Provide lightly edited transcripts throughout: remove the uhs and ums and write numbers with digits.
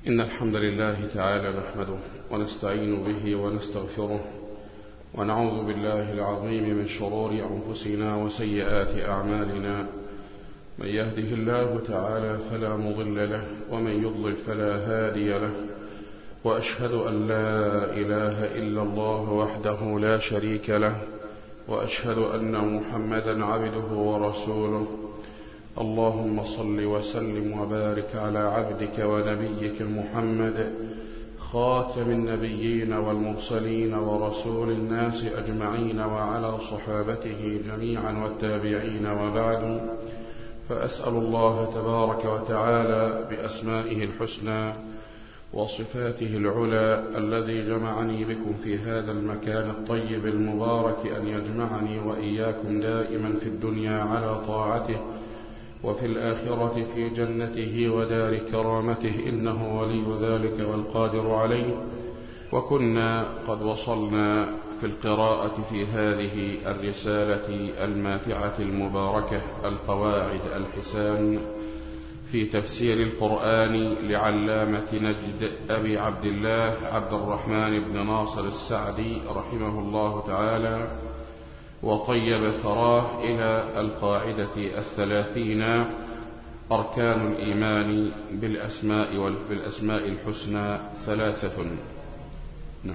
إن الحمد لله تعالى نحمده ونستعين به ونستغفره ونعوذ بالله العظيم من شرور أنفسنا وسيئات أعمالنا. من يهده الله تعالى فلا مضل له ومن يضلل فلا هادي له، وأشهد أن لا إله إلا الله وحده لا شريك له، وأشهد أن محمدا عبده ورسوله. اللهم صل وسلم وبارك على عبدك ونبيك محمد خاتم النبيين والمرسلين ورسول الناس أجمعين، وعلى صحابته جميعا والتابعين، وبعد. فأسأل الله تبارك وتعالى بأسمائه الحسنى وصفاته العلى الذي جمعني بكم في هذا المكان الطيب المبارك أن يجمعني وإياكم دائما في الدنيا على طاعته، وفي الآخرة في جنته ودار كرامته، إنه ولي ذلك والقادر عليه. وكنا قد وصلنا في القراءة في هذه الرسالة الماتعة المباركة القواعد الحسان في تفسير القرآن لعلامة نجد أبي عبد الله عبد الرحمن بن ناصر السعدي رحمه الله تعالى، وطيب ثراه إلى القاعدة 30: أركان الإيمان بالأسماء الحسنى 3. نعم.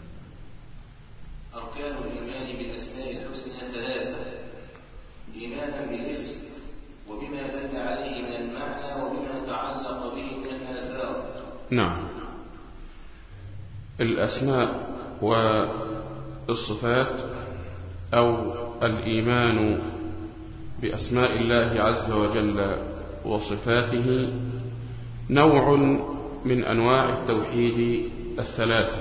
أركان الإيمان بالأسماء الحسنى 3: إيمانا بالاسم وبما دل عليه من المعنى وبما تعلق به من الآثار. نعم. الأسماء والصفات أو الإيمان بأسماء الله عز وجل وصفاته نوع من أنواع التوحيد 3،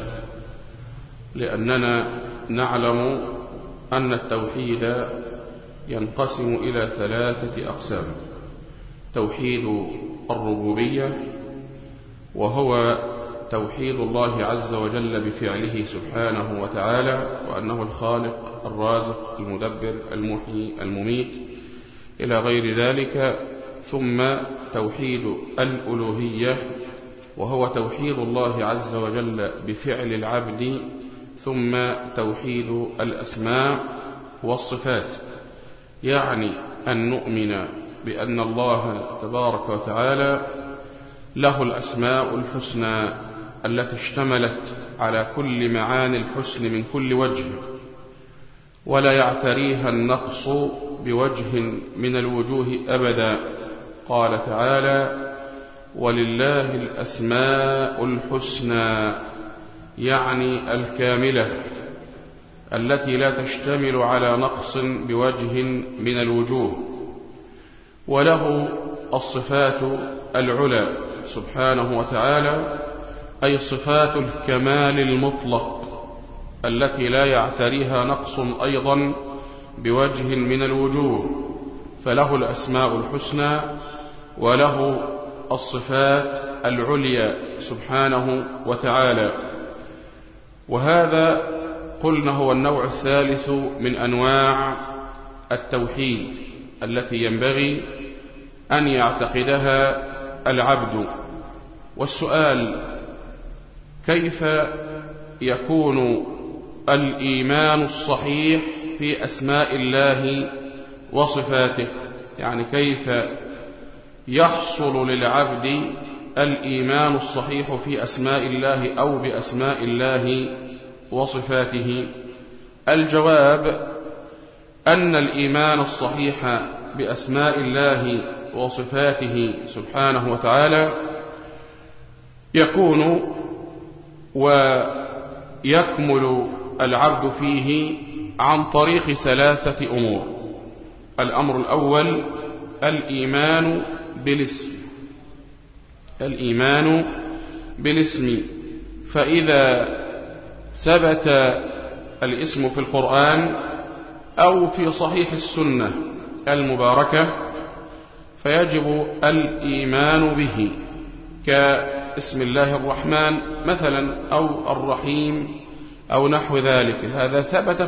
لأننا نعلم أن التوحيد ينقسم إلى 3 أقسام: توحيد الربوبية، وهو توحيد الله عز وجل بفعله سبحانه وتعالى، وأنه الخالق الرازق المدبر المحيي المميت إلى غير ذلك. ثم توحيد الألوهية، وهو توحيد الله عز وجل بفعل العبد. ثم توحيد الأسماء والصفات، يعني أن نؤمن بأن الله تبارك وتعالى له الأسماء الحسنى التي اشتملت على كل معاني الحسن من كل وجه، ولا يعتريها النقص بوجه من الوجوه أبدا. قال تعالى: ولله الأسماء الحسنى، يعني الكاملة التي لا تشتمل على نقص بوجه من الوجوه. وله الصفات العلى سبحانه وتعالى، أي صفات الكمال المطلق التي لا يعتريها نقص أيضا بوجه من الوجوه، فله الأسماء الحسنى وله الصفات العليا سبحانه وتعالى. وهذا قلنا هو النوع 3 من أنواع التوحيد التي ينبغي أن يعتقدها العبد. والسؤال: كيف يكون الإيمان الصحيح في أسماء الله وصفاته؟ يعني كيف يحصل للعبد الإيمان الصحيح في أسماء الله أو بأسماء الله وصفاته؟ الجواب: أن الإيمان الصحيح بأسماء الله وصفاته سبحانه وتعالى يكون ويكمل العبد فيه عن طريق 3 أمور. الأمر الأول: الإيمان بالاسم. فإذا ثبت الاسم في القرآن أو في صحيح السنة المباركة فيجب الإيمان به، كاسم الله الرحمن مثلا أو الرحيم أو نحو ذلك. هذا ثبت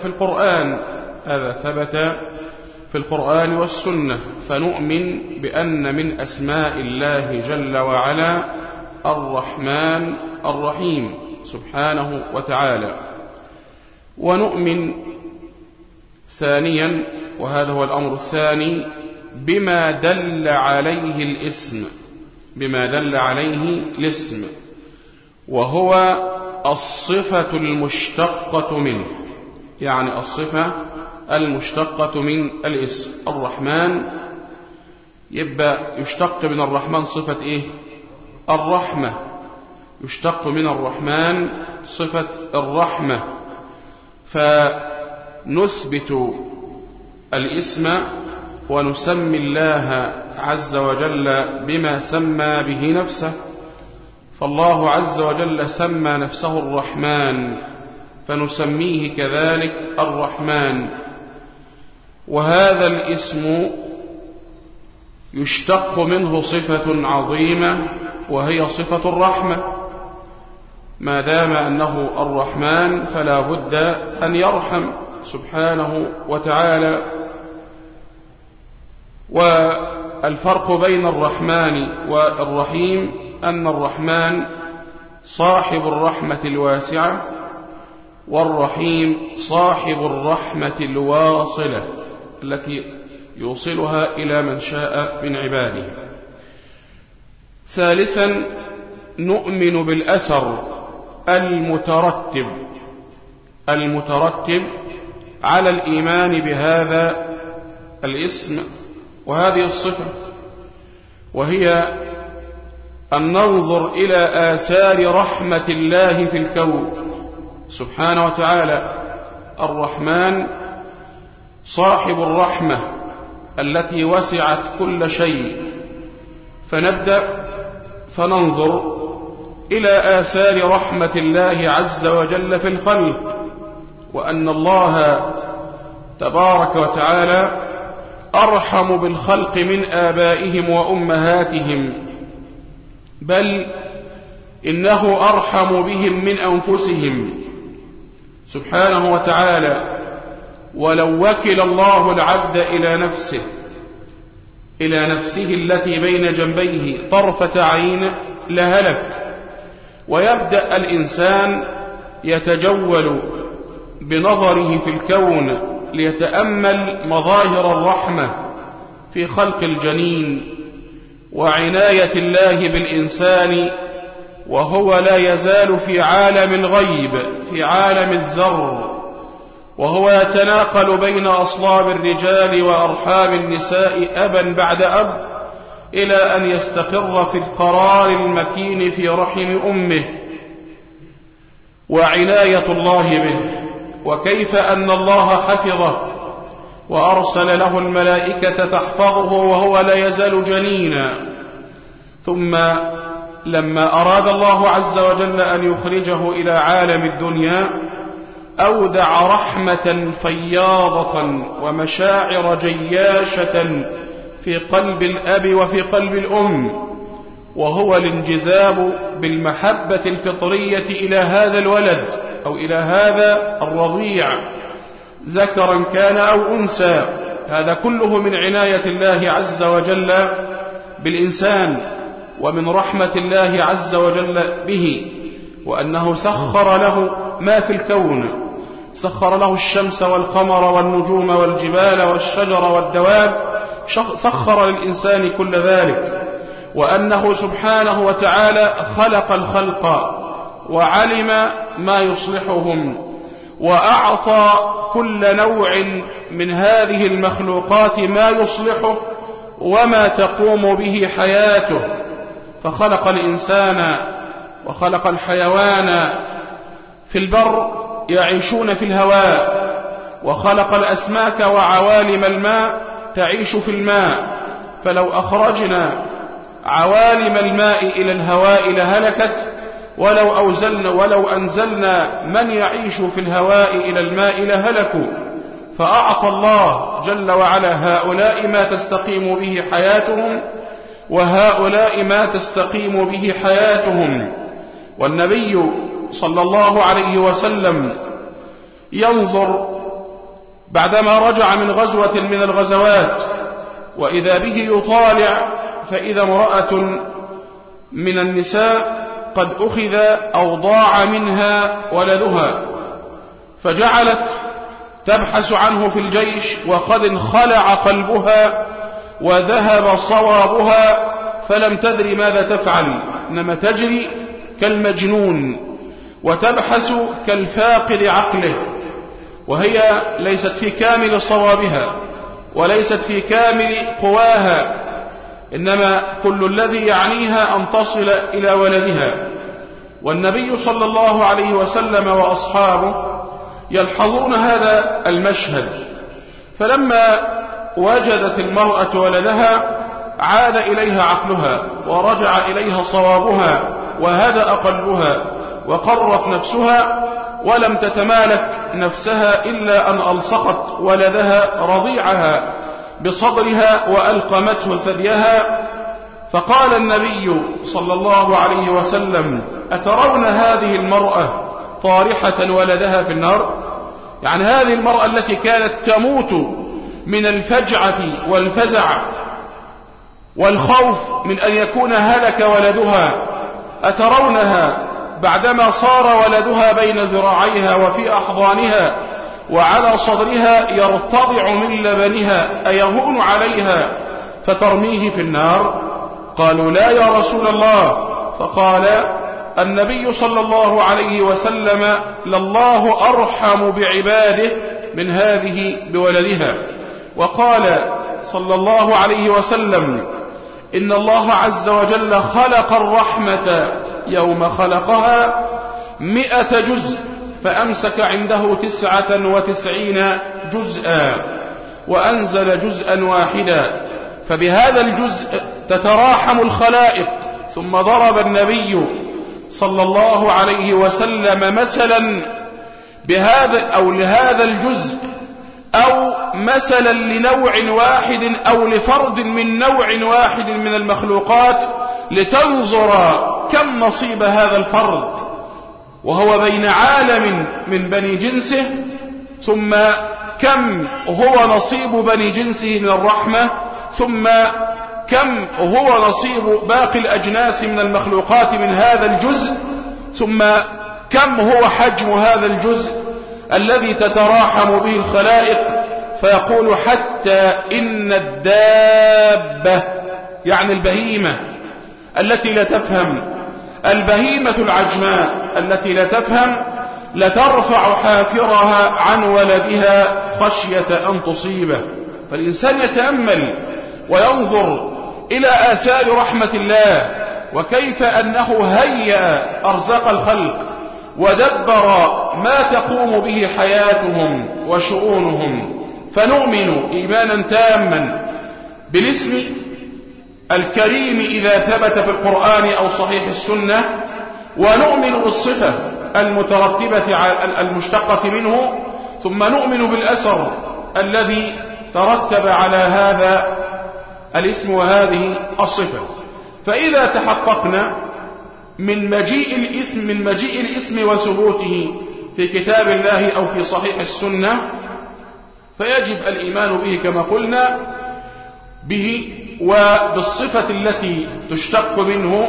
في القرآن والسنة، فنؤمن بأن من أسماء الله جل وعلا الرحمن الرحيم سبحانه وتعالى. ونؤمن ثانيا، وهذا هو الأمر الثاني، بما دل عليه الاسم، بما دل عليه الاسم، وهو الصفة المشتقة منه، يعني الصفة المشتقة من الاسم. الرحمن يبقى يشتق من الرحمن صفة إيه؟ الرحمة، يشتق من الرحمن صفة الرحمة. فنثبت الاسم ونسمي الله عز وجل بما سمى به نفسه، فالله عز وجل سمى نفسه الرحمن، فنسميه كذلك الرحمن. وهذا الاسم يشتق منه صفة عظيمة وهي صفة الرحمة، ما دام أنه الرحمن فلا بد أن يرحم سبحانه وتعالى. والفرق بين الرحمن والرحيم أن الرحمن صاحب الرحمة الواسعة، والرحيم صاحب الرحمة الواصلة التي يوصلها إلى من شاء من عباده. ثالثا، نؤمن بالأثر المترتب على الإيمان بهذا الاسم وهذه الصفة، وهي أن ننظر إلى آثار رحمة الله في الكون سبحانه وتعالى. الرحمن صاحب الرحمة التي وسعت كل شيء، فنبدأ فننظر إلى آثار رحمة الله عز وجل في الخلق، وأن الله تبارك وتعالى أرحم بالخلق من آبائهم وأمهاتهم، بل إنه أرحم بهم من أنفسهم سبحانه وتعالى. ولو وكل الله العبد إلى نفسه التي بين جنبيه طرفة عين لهلك. ويبدأ الإنسان يتجول بنظره في الكون ليتأمل مظاهر الرحمة في خلق الجنين وعناية الله بالإنسان، وهو لا يزال في عالم الغيب، في عالم الذر، وهو يتناقل بين أصلاب الرجال وأرحام النساء أبا بعد أب، إلى أن يستقر في القرار المكين في رحم أمه. وعناية الله به، وكيف أن الله حفظه وأرسل له الملائكة تحفظه وهو لا يزال جنينا. ثم لما أراد الله عز وجل أن يخرجه إلى عالم الدنيا أودع رحمة فياضة ومشاعر جياشة في قلب الأب وفي قلب الأم، وهو الانجذاب بالمحبة الفطرية إلى هذا الولد أو إلى هذا الرضيع، ذكرا كان أو أنثى. هذا كله من عناية الله عز وجل بالإنسان، ومن رحمة الله عز وجل به، وأنه سخر له ما في الكون، سخر له الشمس والقمر والنجوم والجبال والشجر والدواب، سخر للإنسان كل ذلك. وأنه سبحانه وتعالى خلق الخلق وعلم ما يصلحهم، وأعطى كل نوع من هذه المخلوقات ما يصلحه وما تقوم به حياته. فخلق الإنسان وخلق الحيوان في البر يعيشون في الهواء، وخلق الأسماك وعوالم الماء تعيش في الماء. فلو أخرجنا عوالم الماء إلى الهواء لهلكت، ولو أنزلنا من يعيش في الهواء إلى الماء لهلكوا. فأعطى الله جل وعلا هؤلاء ما تستقيم به حياتهم، وهؤلاء ما تستقيم به حياتهم. والنبي صلى الله عليه وسلم ينظر بعدما رجع من غزوة من الغزوات، وإذا به يطالع فإذا امرأة من النساء قد أخذ أو ضاع منها ولدها، فجعلت تبحث عنه في الجيش وقد انخلع قلبها وذهب صوابها، فلم تدري ماذا تفعل، إنما تجري كالمجنون وتبحث كالفاقد عقله، وهي ليست في كامل صوابها وليست في كامل قواها، إنما كل الذي يعنيها أن تصل إلى ولدها. والنبي صلى الله عليه وسلم وأصحابه يلحظون هذا المشهد، فلما وجدت المرأة ولدها عاد إليها عقلها ورجع إليها صوابها وهدأ قلبها وقرت نفسها، ولم تتمالك نفسها إلا أن ألصقت ولدها رضيعها بصدرها وألقمته ثديها. فقال النبي صلى الله عليه وسلم: أترون هذه المرأة طارحة ولدها في النار؟ يعني هذه المرأة التي كانت تموت من الفجعة والفزع والخوف من أن يكون هلك ولدها، أترونها بعدما صار ولدها بين ذراعيها وفي أحضانها وعلى صدرها يرتضع من لبنها، أيهون عليها فترميه في النار؟ قالوا: لا يا رسول الله. فقال النبي صلى الله عليه وسلم: لله أرحم بعباده من هذه بولدها. وقال صلى الله عليه وسلم: إن الله عز وجل خلق الرحمة يوم خلقها 100 جزء، فأمسك عنده 99 جزءا وأنزل جزءا واحدا، فبهذا الجزء تتراحم الخلائق. ثم ضرب النبي صلى الله عليه وسلم مثلا بهذا أو لهذا الجزء، أو مثلا لنوع واحد أو لفرد من نوع واحد من المخلوقات، لتنظر كم نصيب هذا الفرد وهو بين عالم من بني جنسه، ثم كم هو نصيب بني جنسه من الرحمة، ثم كم هو نصيب باقي الأجناس من المخلوقات من هذا الجزء، ثم كم هو حجم هذا الجزء الذي تتراحم به الخلائق. فيقول: حتى إن الدابة، يعني البهيمة التي لا تفهم، البهيمة العجماء التي لا تفهم، لترفع حافرها عن ولدها خشية أن تصيبه. فالإنسان يتأمل وينظر إلى آثار رحمة الله، وكيف أنه هيأ أرزاق الخلق ودبر ما تقوم به حياتهم وشؤونهم. فنؤمن إيمانا تاما بالاسم الكريم إذا ثبت في القرآن أو صحيح السنة، ونؤمن بالصفة المترتبة المشتقة منه، ثم نؤمن بالأثر الذي ترتب على هذا الاسم وهذه الصفة. فإذا تحققنا من مجيء الاسم وثبوته في كتاب الله أو في صحيح السنة، فيجب الإيمان به كما قلنا، به وبالصفة التي تشتق منه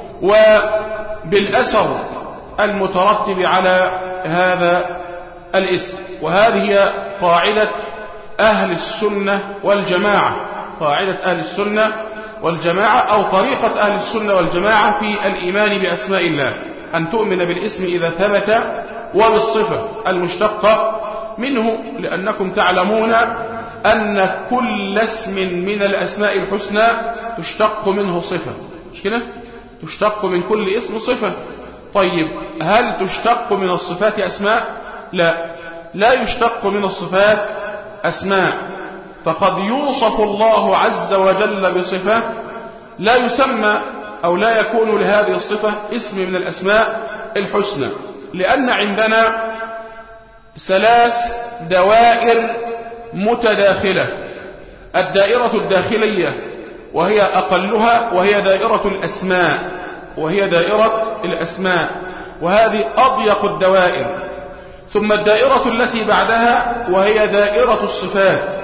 وبالأثر المترتب على هذا الاسم. وهذه هي قاعدة أهل السنة والجماعة، قاعدة أهل السنة والجماعة أو طريقة أهل السنة والجماعة في الإيمان بأسماء الله، أن تؤمن بالاسم إذا ثبت وبالصفة المشتقة منه، لأنكم تعلمون أن كل اسم من الأسماء الحسنى تشتق منه صفة، مش كده؟ تشتق من كل اسم صفة. طيب هل تشتق من الصفات أسماء؟ لا يشتق من الصفات أسماء. فقد يوصف الله عز وجل بصفة لا يسمى أو لا يكون لهذه الصفة اسم من الأسماء الحسنى، لأن عندنا 3 دوائر متداخلة: الدائرة الداخلية وهي أقلها وهي دائرة الأسماء، وهذه أضيق الدوائر. ثم الدائرة التي بعدها وهي دائرة الصفات،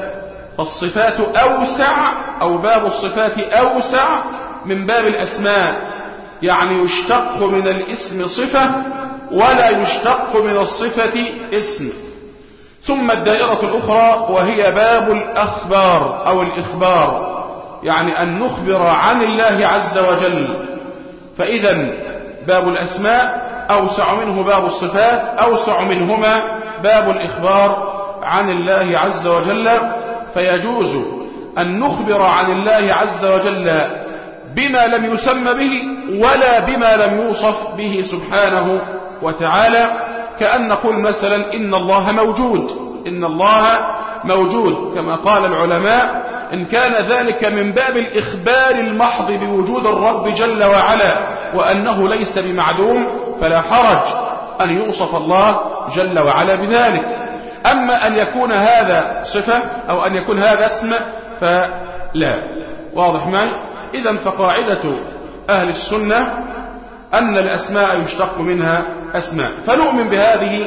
فالصفات أوسع أو باب الصفات أوسع من باب الأسماء، يعني يشتق من الاسم صفة ولا يشتق من الصفة اسم. ثم الدائرة الأخرى وهي باب الأخبار أو الإخبار، يعني أن نخبر عن الله عز وجل. فإذا باب الأسماء أوسع منه باب الصفات، أوسع منهما باب الإخبار عن الله عز وجل. فيجوز أن نخبر عن الله عز وجل بما لم يسمى به ولا بما لم يوصف به سبحانه وتعالى، كأن نقول مثلا إن الله موجود، إن الله موجود، كما قال العلماء إن كان ذلك من باب الإخبار المحض بوجود الرب جل وعلا وأنه ليس بمعدوم فلا حرج أن يوصف الله جل وعلا بذلك. أما أن يكون هذا صفة أو أن يكون هذا اسم فلا. واضح معي؟ إذن فقاعدة أهل السنة أن الأسماء يشتق منها أسماء، فنؤمن بهذه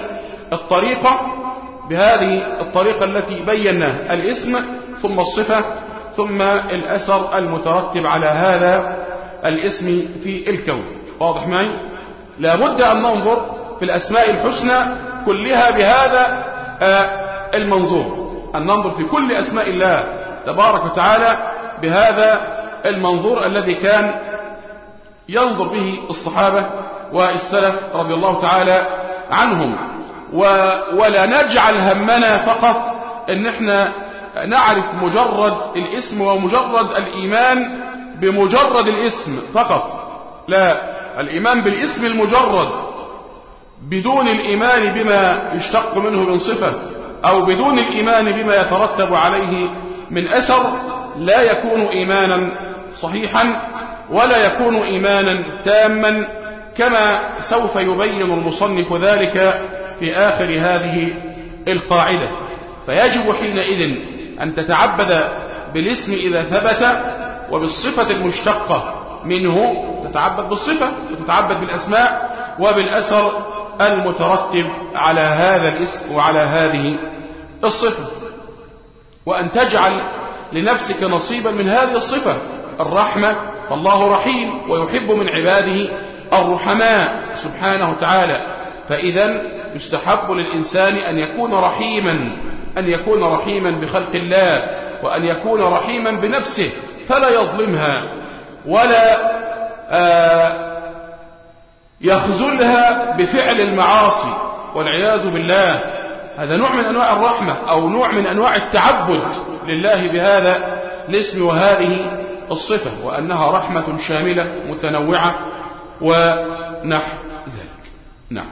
الطريقة التي بيناها، الاسم ثم الصفة ثم الأثر المترتب على هذا الاسم في الكون. واضح معي؟ لا بد أن ننظر في الأسماء الحسنى كلها بهذا المنظور، أن ننظر في كل أسماء الله تبارك وتعالى بهذا المنظور الذي كان ينظر به الصحابة والسلف رضي الله تعالى عنهم. ولا نجعل همنا فقط ان احنا نعرف مجرد الاسم ومجرد الإيمان بمجرد الاسم فقط، لا، الإيمان بالاسم المجرد بدون الإيمان بما يشتق منه من صفة أو بدون الإيمان بما يترتب عليه من أثر لا يكون إيمانا صحيحا ولا يكون إيمانا تاما، كما سوف يبين المصنف ذلك في آخر هذه القاعدة. فيجب حينئذ أن تتعبد بالاسم إذا ثبت، وبالصفة المشتقة منه تتعبد بالصفة، وتتعبد بالأسماء وبالأثر المترتب على هذا الاسم وعلى هذه الصفة، وأن تجعل لنفسك نصيبا من هذه الصفة. الرحمة، فالله رحيم ويحب من عباده الرحماء سبحانه وتعالى. فإذا يستحب للإنسان أن يكون رحيما بخلق الله، وأن يكون رحيما بنفسه فلا يظلمها ولا يخذلها بفعل المعاصي والعياذ بالله. هذا نوع من أنواع الرحمة أو نوع من أنواع التعبد لله بهذا الاسم وهذه الصفة، وأنها رحمة شاملة متنوعة ونحو ذلك. نعم.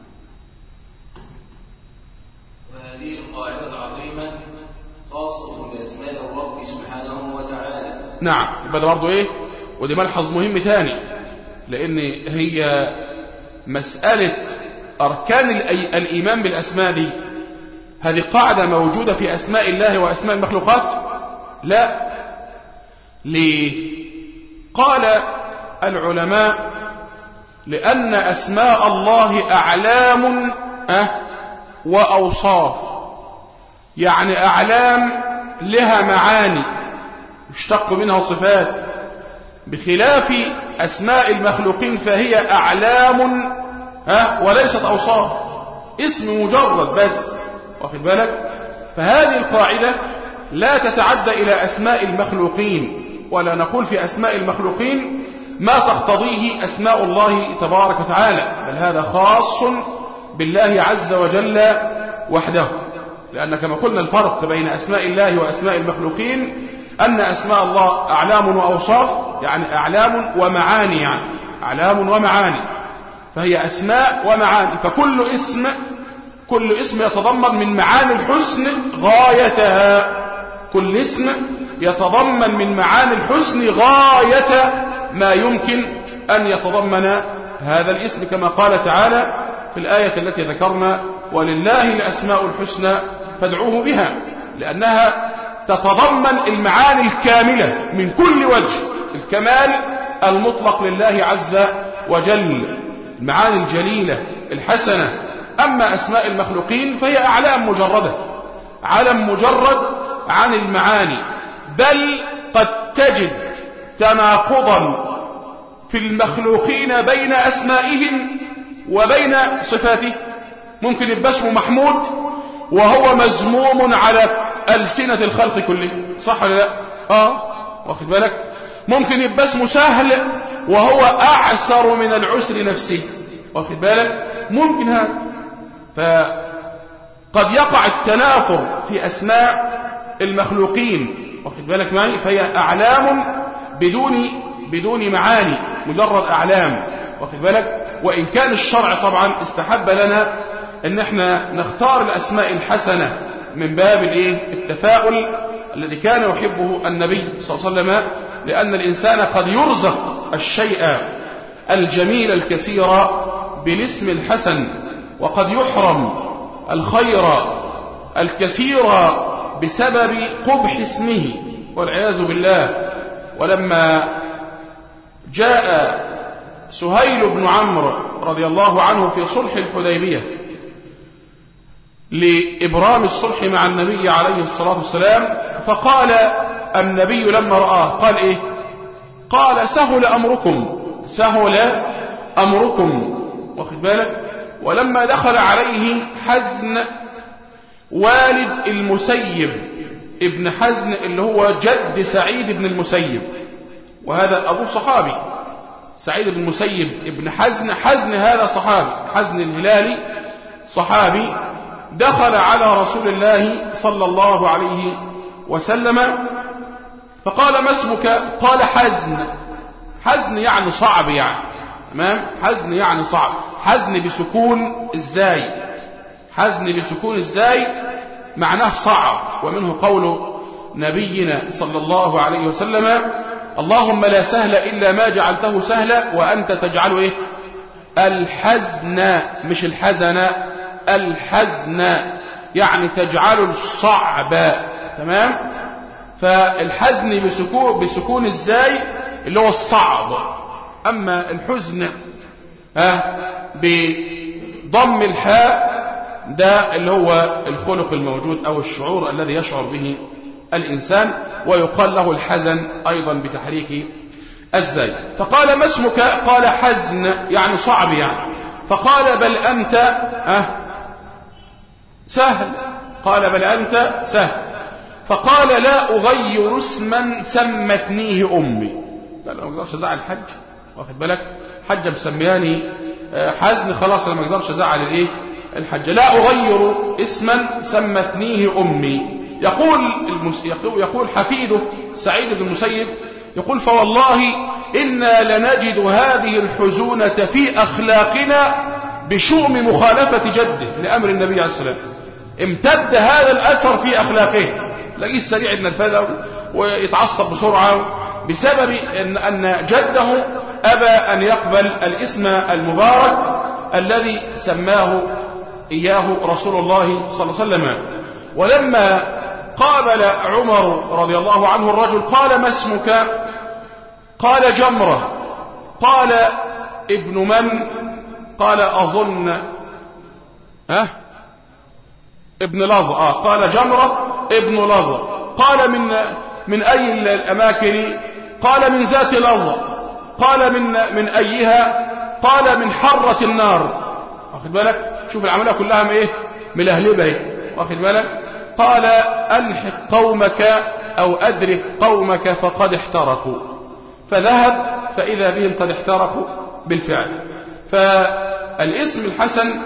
وهذه القاعدة العظيمة خاصة بأسماء الرب سبحانه وتعالى. نعم، يبقى ده برضه إيه؟ ودي ملحظ مهم تاني، لأن هي مسألة أركان الإيمان بالأسماء دي، هذه قاعدة موجودة في أسماء الله وأسماء المخلوقات؟ لا. ليه؟ قال العلماء لأن أسماء الله أعلام وأوصاف، يعني أعلام لها معاني يشتق منها صفات، بخلاف أسماء المخلوقين فهي أعلام وليست أوصاف، اسم مجرد بس. واخد بالك؟ فهذه القاعدة لا تتعدى إلى أسماء المخلوقين، ولا نقول في أسماء المخلوقين ما تقتضيه أسماء الله تبارك وتعالى، بل هذا خاص بالله عز وجل وحده. لأن كما قلنا الفرق بين أسماء الله وأسماء المخلوقين أن أسماء الله أعلام وأوصاف، يعني أعلام ومعاني، يعني أعلام ومعاني، فهي أسماء ومعاني. فكل اسم يتضمن من معاني الحسن غايتها، كل اسم يتضمن من معاني الحسن غاية ما يمكن أن يتضمن هذا الاسم، كما قال تعالى في الآية التي ذكرنا: ولله الأسماء الحسنى فادعوه بها، لأنها تتضمن المعاني الكاملة من كل وجه، الكمال المطلق لله عز وجل، المعاني الجليلة الحسنة. أما أسماء المخلوقين فهي أعلام مجردة، علم مجرد عن المعاني، بل قد تجد تناقضا في المخلوقين بين أسمائهم وبين صفاته. ممكن يبقى اسمه محمود وهو مذموم على ألسنة الخلق كله، صح ولا لا؟ واخد بالك؟ ممكن يبقى اسمه سهل وهو أعسر من العسر نفسه، واخد بالك؟ ممكن هذا. فقد يقع التنافر في أسماء المخلوقين، واخد بالك معي؟ فهي أعلام بدون معاني، مجرد أعلام، واخد بالك؟ وإن كان الشرع طبعا استحب لنا ان احنا نختار الأسماء الحسنة من باب التفاؤل الذي كان يحبه النبي صلى الله عليه وسلم، لأن الإنسان قد يرزق الشيء الجميل الكثير بالاسم الحسن، وقد يحرم الخير الكثير بسبب قبح اسمه والعياذ بالله. ولما جاء سهيل بن عمرو رضي الله عنه في صلح الحديبية لإبرام الصلح مع النبي عليه الصلاة والسلام، فقال النبي لما رآه قال إيه؟ قال سهل أمركم، واخد بالك؟ ولما دخل عليه حزن والد المسيب ابن حزن اللي هو جد سعيد بن المسيب، وهذا أبو صحابي، سعيد بن المسيب ابن حزن هذا صحابي، حزن الهلالي صحابي، دخل على رسول الله صلى الله عليه وسلم فقال ما اسمك؟ قال حزن يعني صعب، يعني تمام، حزن يعني صعب، حزن بسكون الزاي معناه صعب. ومنه قول نبينا صلى الله عليه وسلم اللهم لا سهل إلا ما جعلته سهلا وأنت تجعله الحزن، مش الحزن، الحزن يعني تجعل الصعب، تمام. فالحزن بسكون الزاي اللي هو الصعب، أما الحزن بضم الحاء ده اللي هو الخلق الموجود أو الشعور الذي يشعر به الإنسان، ويقال له الحزن أيضا بتحريك الزاي. فقال ما اسمك؟ قال حزن يعني صعب يعني. فقال بل أنت سهل. قال بل أنت سهل. فقال لا أغير اسما سمتنيه أمي. قال أنا ما أقدرش أزعل الحج، واخد بالك؟ حجة مسمياني حزن، خلاص أنا ما أقدرش أزعل الحج. لا أغير اسما سمتنيه أمي. يقول حفيده سعيد بن المسيب يقول فوالله إنا لنجد هذه الحزونة في أخلاقنا بشؤم مخالفة جده لأمر النبي عليه السلام. امتد هذا الأثر في أخلاقه، تلاقيه سريع النرفزة ويتعصب بسرعة بسبب أن جده أبى أن يقبل الاسم المبارك الذي سماه إياه رسول الله صلى الله عليه وسلم. ولما قابل عمر رضي الله عنه الرجل قال ما اسمك؟ قال جمرة. قال ابن من؟ قال أظن ابن لظى. قال جمرة ابن لظى. قال من أي الأماكن؟ قال من ذات لظى. قال من أيها؟ قال من حرة النار. واخد بالك؟ شوف العملية كلها ملهلبة، واخد بالك؟ قال ألحق قومك أو أدرك قومك فقد احترقوا. فذهب فإذا بهم قد احترقوا بالفعل. فالاسم الحسن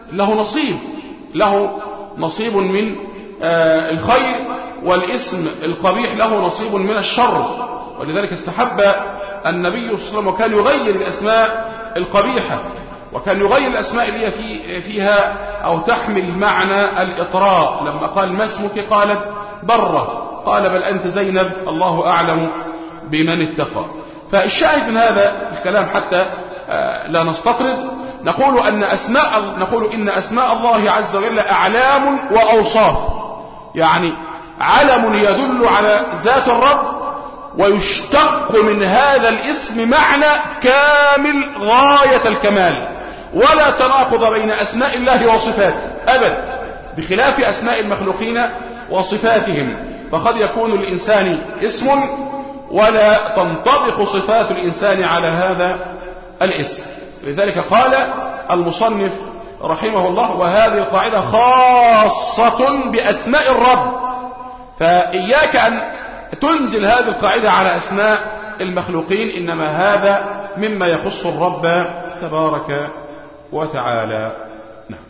له نصيب من الخير، والاسم القبيح له نصيب من الشر. ولذلك استحب النبي صلى الله عليه وسلم وكان يغير الأسماء القبيحة، وكان يغير الأسماء اللي هي فيها أو تحمل معنى الإطراء. لما قال ما اسمك؟ قالت برة. قال بل أنت زينب، الله أعلم بمن اتقى. فالشاهد من هذا الكلام حتى لا نستطرد نقول إن أسماء الله عز وجل أعلام وأوصاف، يعني علم يدل على ذات الرب، ويشتق من هذا الاسم معنى كامل غاية الكمال، ولا تناقض بين أسماء الله وصفاته أبدا، بخلاف أسماء المخلوقين وصفاتهم. فقد يكون الإنسان اسم ولا تنطبق صفات الإنسان على هذا الاسم. لذلك قال المصنف رحمه الله: وهذه القاعدة خاصة بأسماء الرب، فإياك أن تنزل هذه القاعدة على أسماء المخلوقين، إنما هذا مما يخص الرب تبارك وتعالى. نعم.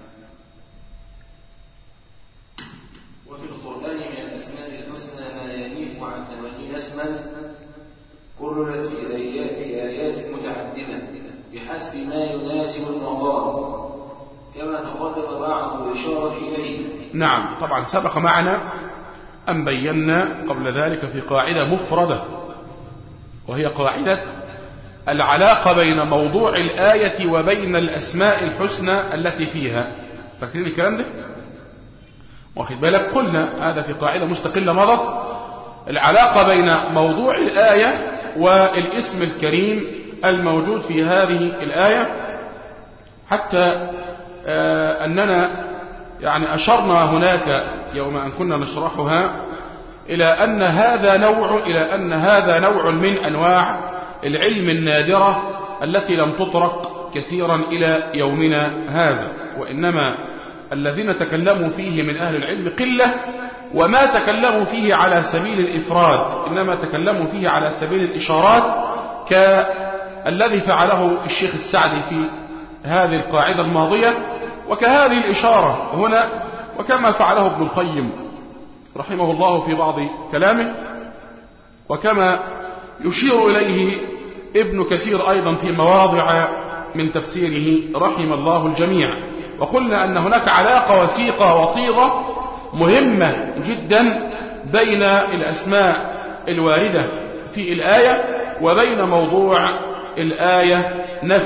وفي القرآن من الأسماء الحسنى ما ينيف عن 80 اسما كررت في آيات متعددة بحسب ما يناسب المقام، كما تقدم بعض الإشارة إليه. نعم، طبعا سبق معنا أن بينا قبل ذلك في قاعدة مفردة، وهي قاعدة العلاقة بين موضوع الآية وبين الأسماء الحسنى التي فيها. فاكرين الكلام ده؟ واخد بالك؟ قلنا هذا في قاعدة مستقلة مضت، العلاقة بين موضوع الآية والاسم الكريم الموجود في هذه الآية، حتى أننا يعني أشرنا هناك يوم أن كنا نشرحها إلى أن هذا نوع من أنواع العلم النادرة التي لم تطرق كثيرا إلى يومنا هذا، وإنما الذين تكلموا فيه من أهل العلم قلة، وما تكلموا فيه على سبيل الإفراد إنما تكلموا فيه على سبيل الإشارات، كالذي فعله الشيخ السعدي في هذه القاعدة الماضية، وكهذه الإشارة هنا، وكما فعله ابن القيم رحمه الله في بعض كلامه، وكما يشير إليه ابن كثير أيضا في مواضع من تفسيره رحم الله الجميع. وقلنا أن هناك علاقة وثيقة وطيدة مهمة جدا بين الأسماء الواردة في الآية وبين موضوع الآية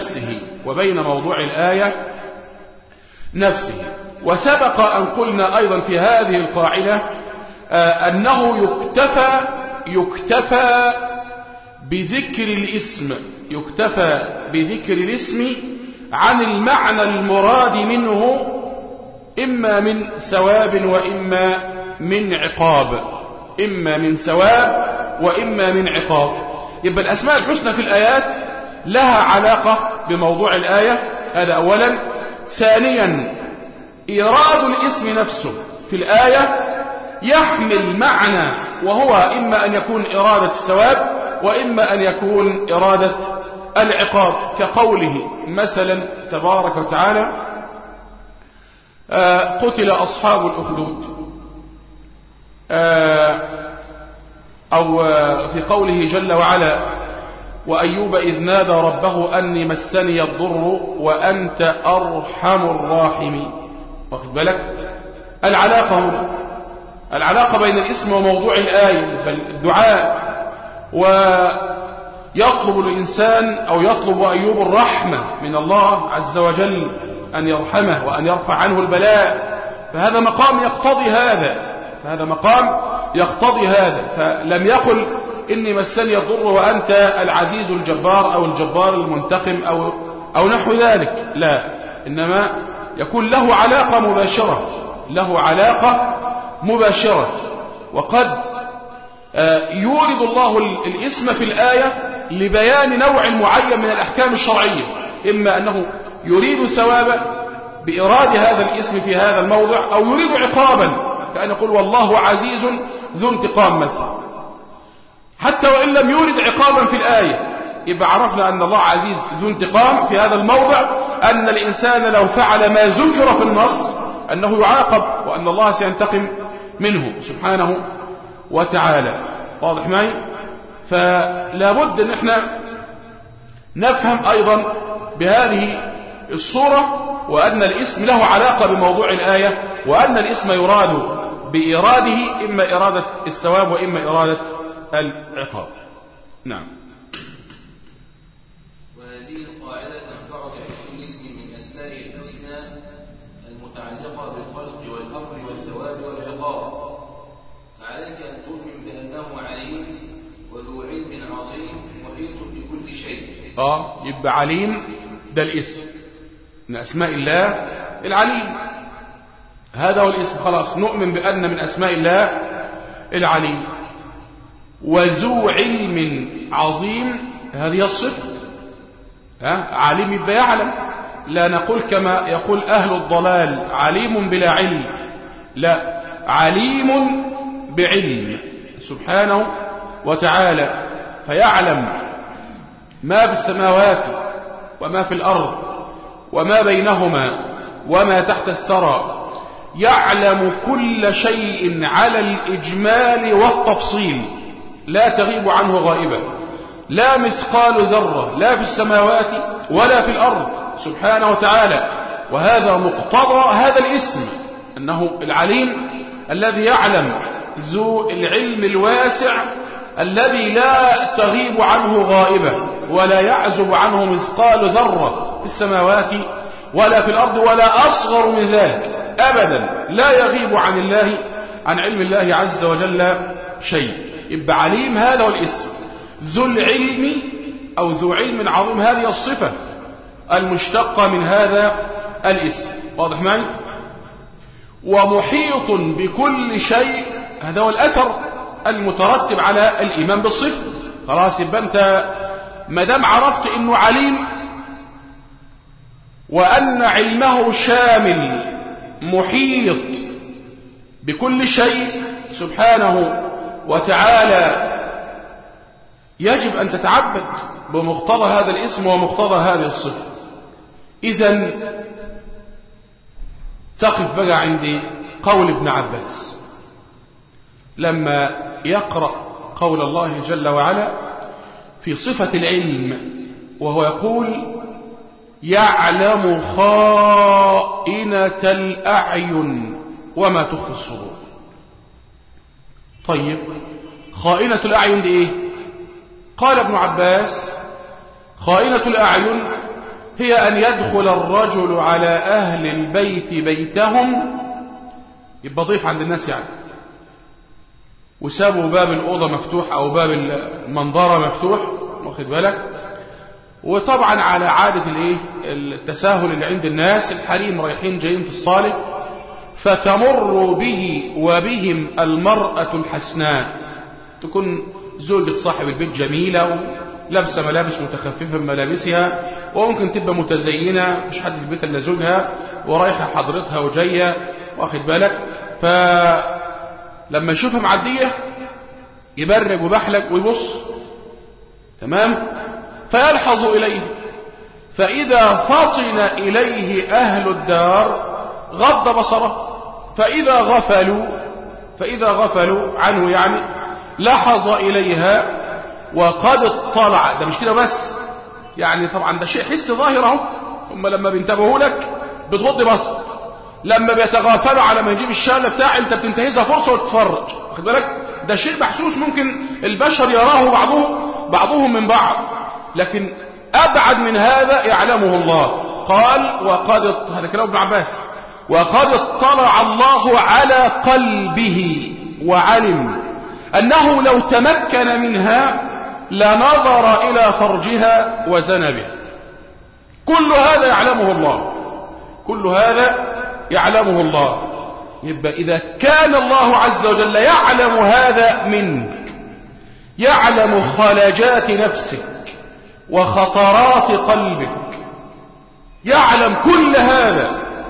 نفسه وسبق أن قلنا أيضا في هذه القاعدة أنه يكتفى بذكر الاسم عن المعنى المراد منه، إما من ثواب وإما من عقاب، يبقى الأسماء الحسنى في الآيات لها علاقة بموضوع الآية، هذا أولا. ثانيا، إيراد الاسم نفسه في الآية يحمل معنى، وهو إما أن يكون إرادة الثواب وإما أن يكون إرادة العقاب، كقوله مثلا تبارك وتعالى: قتل أصحاب الأخدود، أو في قوله جل وعلا: وأيوب إذ نادى ربه أني مسني الضر وأنت أرحم الراحمين. واخد بالك؟ العلاقة بين الاسم وموضوع الآية، بل الدعاء، ويطلب الإنسان أو يطلب أيوب الرحمة من الله عز وجل أن يرحمه وأن يرفع عنه البلاء، فهذا مقام يقتضي هذا، فلم يقل إني مسني الضر وأنت العزيز الجبار أو الجبار المنتقم أو نحو ذلك، لا، إنما يكون له علاقة مباشرة. وقد يورد الله الاسم في الآية لبيان نوع معين من الأحكام الشرعية، إما أنه يريد ثوابا بإراد هذا الاسم في هذا الموضع، أو يريد عقابا، كأن يقول والله عزيز ذو انتقام مثلا. حتى وإن لم يورد عقابا في الآية، يبقى عرفنا أن الله عزيز ذو انتقام في هذا الموضع، أن الإنسان لو فعل ما ذكر في النص أنه يعاقب، وأن الله سينتقم منه سبحانه وتعالى. واضح معي؟ فلا بد أن احنا نفهم أيضا بهذه الصورة، وأن الاسم له علاقة بموضوع الآية، وأن الاسم يراد بإراده إما إرادة الثواب وإما إرادة العقاب. نعم. وهذه القاعدة تنفع بكل اسم من أسمائه الحسنى المتعلقة بالخلق والأمر والثواب والعقاب، فعليك أن تؤمن بأنه عليم وذو علم عظيم محيط بكل شيء. يبقى عليم ده الاسم من أسماء الله العليم، هذا هو الاسم، خلاص نؤمن بأن من أسماء الله العليم. وذو علم عظيم، هذه الصفة. عليم يبقى يعلم، لا نقول كما يقول أهل الضلال عليم بلا علم، لا، عليم بعلم سبحانه وتعالى، فيعلم ما في السماوات وما في الأرض وما بينهما وما تحت الثرى، يعلم كل شيء على الإجمال والتفصيل، لا تغيب عنه غائبة، لا مثقال ذرة لا في السماوات ولا في الأرض سبحانه وتعالى. وهذا مقتضى هذا الاسم، أنه العليم الذي يعلم، ذو العلم الواسع الذي لا تغيب عنه غائبة ولا يعزب عنه مثقال ذرة في السماوات ولا في الأرض ولا أصغر من ذلك أبدا، لا يغيب عن علم الله عز وجل شيء. يبقى عليم هذا هو الاسم، ذو العلم أو ذو علم عظيم هذه الصفة المشتقة من هذا الاسم، واضح معي؟ ومحيط بكل شيء، هذا هو الأثر المترتب على الإيمان بالصفة. خلاص، يبقى أنت مدام عرفت أنه عليم وأن علمه شامل محيط بكل شيء سبحانه وتعالى، يجب أن تتعبد بمقتضى هذا الاسم ومقتضى هذه الصفة. إذن تقف بقى عندي قول ابن عباس لما يقرأ قول الله جل وعلا في صفة العلم، وهو يقول يعلم خائنة الأعين وما تخفي الصدور. طيب، خائنة الأعين دي إيه؟ قال ابن عباس خائنة الأعين هي أن يدخل الرجل على أهل البيت بيتهم، يبقى ضيف عند الناس يعني، وسابوا باب الأوضة مفتوح أو باب المنظرة مفتوح، واخد بالك؟ وطبعا على عادة التساهل اللي عند الناس، الحريم رايحين جايين في الصالة، فتمر به وبهم المرأة الحسناء، تكون زوجة صاحب البيت جميلة ولابسة ملابس متخففة من ملابسها، وممكن تبقى متزينة، مش حد في البيت إلا زوجها، ورايحة حضرتها وجاية، واخد بالك؟ فلما يشوفها معدية يبرج وبحلق ويبص، تمام؟ فيلحظ إليه، فإذا فطن إليه أهل الدار غض بصره، فإذا غفلوا عنه يعني لحظ إليها وقد اطلع. ده مش كده بس يعني، طبعا ده شيء حس ظاهر اهو، ثم لما بينتبهوا لك بتغض بصر، لما بيتغافلوا على ما يجيب الشغله بتاع انت بتنتهزها فرصه وتتفرج، واخد بالك؟ ده شيء محسوس ممكن البشر يراه بعضهم من بعض، لكن ابعد من هذا يعلمه الله. قال هذا كلام ابن عباس، وقد اطلع الله على قلبه وعلم أنه لو تمكن منها لنظر إلى فرجها وزنى بها. كل هذا يعلمه الله. يبقى إذا كان الله عز وجل يعلم هذا منك، يعلم خلجات نفسك وخطرات قلبك، يعلم كل هذا،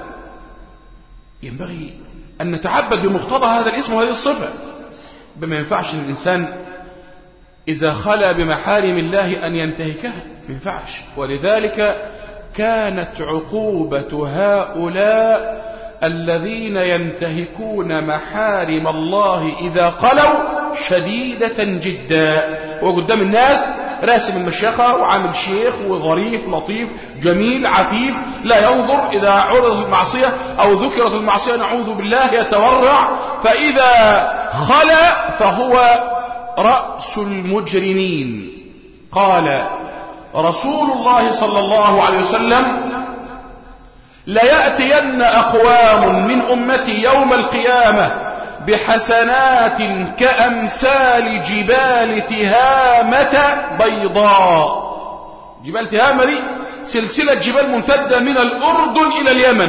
ينبغي أن نتعبد بمقتضى هذا الاسم وهذه الصفة. بما ينفعش الإنسان إذا خلا بمحارم الله أن ينتهكها، ما ينفعش. ولذلك كانت عقوبة هؤلاء الذين ينتهكون محارم الله إذا خلوا شديدة جدا. وقدام الناس راسم المشيخة وعامل شيخ وظريف لطيف جميل عفيف، لا ينظر إذا عرضت المعصية أو ذكرت المعصية نعوذ بالله يتورع، فإذا خلا فهو رأس المجرمين. قال رسول الله صلى الله عليه وسلم ليأتين أقوام من أمتي يوم القيامة بحسنات كأمثال جبال تهامة بيضاء. جبال تهامة دي سلسلة جبال ممتدة من الأردن إلى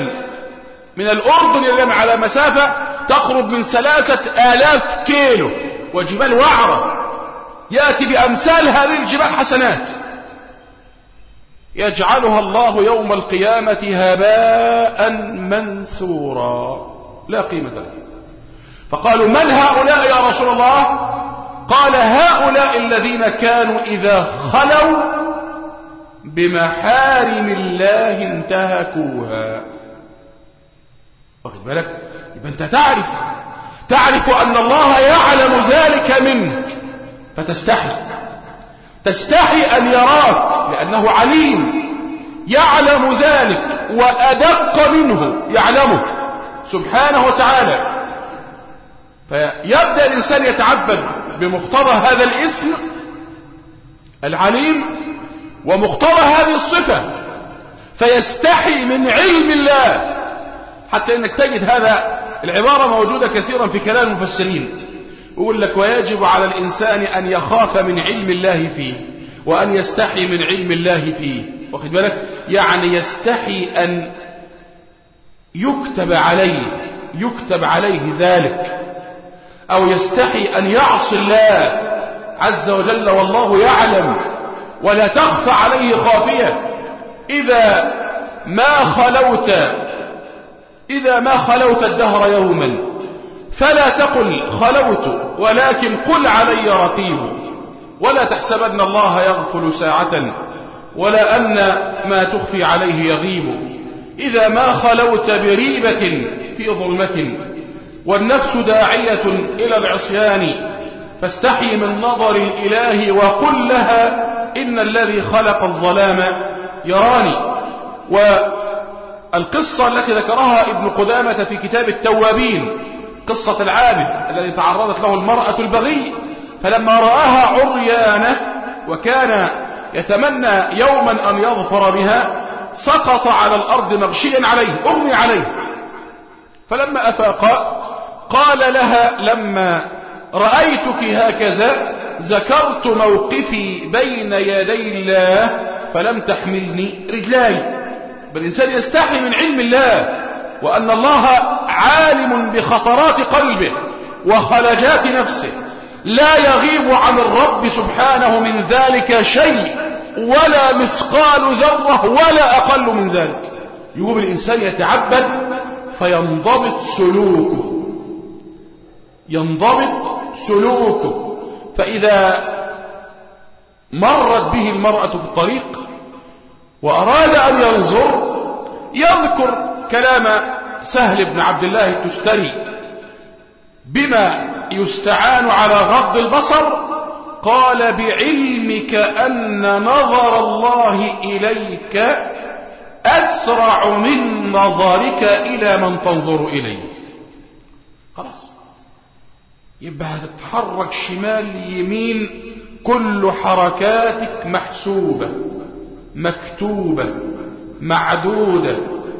اليمن، على مسافة تقرب من 3000 كيلو، وجبال وعرة يأتي بأمثال هذه الجبال حسنات يجعلها الله يوم القيامة هباء منثورا لا قيمة له. فقالوا من هؤلاء يا رسول الله؟ قال هؤلاء الذين كانوا إذا خلوا بمحارم الله انتهكوها. واخد بالك؟ يبقى أنت تعرف أن الله يعلم ذلك منك تستحي أن يراك لأنه عليم يعلم ذلك وأدق منه يعلمه سبحانه وتعالى. فيبدأ الإنسان يتعبد بمقتضى هذا الاسم العليم ومقتضى هذه الصفة، فيستحي من علم الله، حتى انك تجد هذا العبارة موجودة كثيرا في كلام المفسرين، يقول لك ويجب على الإنسان أن يخاف من علم الله فيه وأن يستحي من علم الله فيه. واخد بالك؟ يعني يستحي أن يكتب عليه ذلك، أو يستحي أن يعصي الله عز وجل والله يعلم ولا تخفى عليه خافية. إذا ما خلوت الدهر يوما فلا تقل خلوت، ولكن قل علي رقيب، ولا تحسبن الله يغفل ساعة ولا أن ما تخفي عليه يغيب. إذا ما خلوت بريبة في ظلمة والنفس داعية إلى العصيان فاستحي من نظر الإله وقل لها إن الذي خلق الظلام يراني. والقصة التي ذكرها ابن قدامة في كتاب التوابين، قصة العابد الذي تعرضت له المرأة البغي، فلما رآها عريانة وكان يتمنى يوما أن يظفر بها سقط على الأرض مغشيا عليه أغمي عليه. فلما أفاق قال لها لما رأيتك هكذا ذكرت موقفي بين يدي الله فلم تحملني رجلاي. بالإنسان يستحي من علم الله وأن الله عالم بخطرات قلبه وخلجات نفسه، لا يغيب عن الرب سبحانه من ذلك شيء ولا مثقال ذرة ولا أقل من ذلك. يقوم الإنسان يتعبد فينضبط سلوكه. فإذا مرت به المرأة في الطريق وأراد أن يذكر كلام سهل بن عبد الله التستري بما يستعان على غض البصر، قال بعلمك أن نظر الله إليك أسرع من نظرك إلى من تنظر إليه. خلاص، يبقى هتتحرك شمال يمين، كل حركاتك محسوبة مكتوبة معدودة.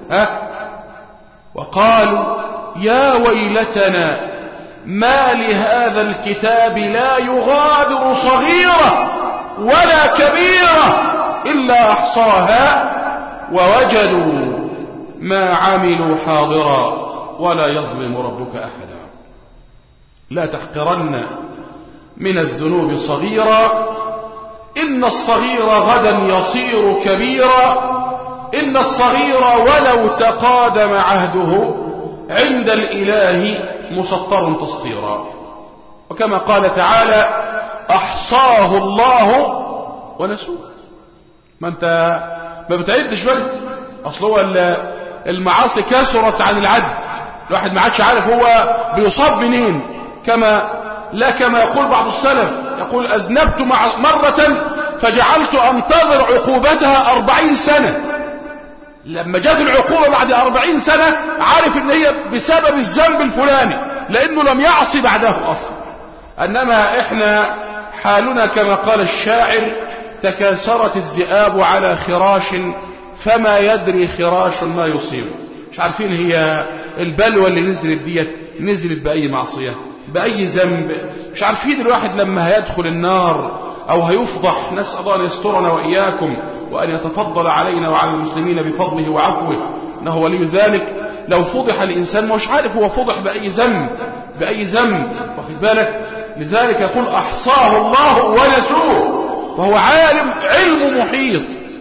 وقالوا يا ويلتنا ما لهذا الكتاب لا يغادر صغيرة ولا كبيرة إلا أحصاها ووجدوا ما عملوا حاضرا ولا يظلم ربك أحدا. لا تحقرن من الذنوب صغيرا إن الصغير غدا يصير كبيرا، إن الصغير ولو تقادم عهده عند الإله مسطر تسطيرا. وكما قال تعالى أحصاه الله ونسوه. ما أنت ما بتعدش بقى، أصل هو المعاصي كثرت عن العد، الواحد ما عادش عارف هو بيصاب منين. كما يقول بعض السلف، يقول أذنبت مرة فجعلت أنتظر عقوبتها 40 سنة. لما جات العقوبة بعد 40 سنة عارف ان هي بسبب الذنب الفلاني، لانه لم يعصي بعده اصلا. انما احنا حالنا كما قال الشاعر تكاثرت الذئاب على خراش فما يدري خراش ما يصيب. مش عارفين هي البلوى اللي نزلت بأي معصية بأي ذنب. مش عارفين الواحد لما هيدخل النار او هيفضح، نسأل الله ان يسترنا واياكم وان يتفضل علينا وعلى المسلمين بفضله وعفوه، انه ولي ذلك. لو فضح الانسان مش عارف هو فضح بأي ذنب واخد بالك. لذلك يقول أحصاه الله ونسوه، فهو علم محيط،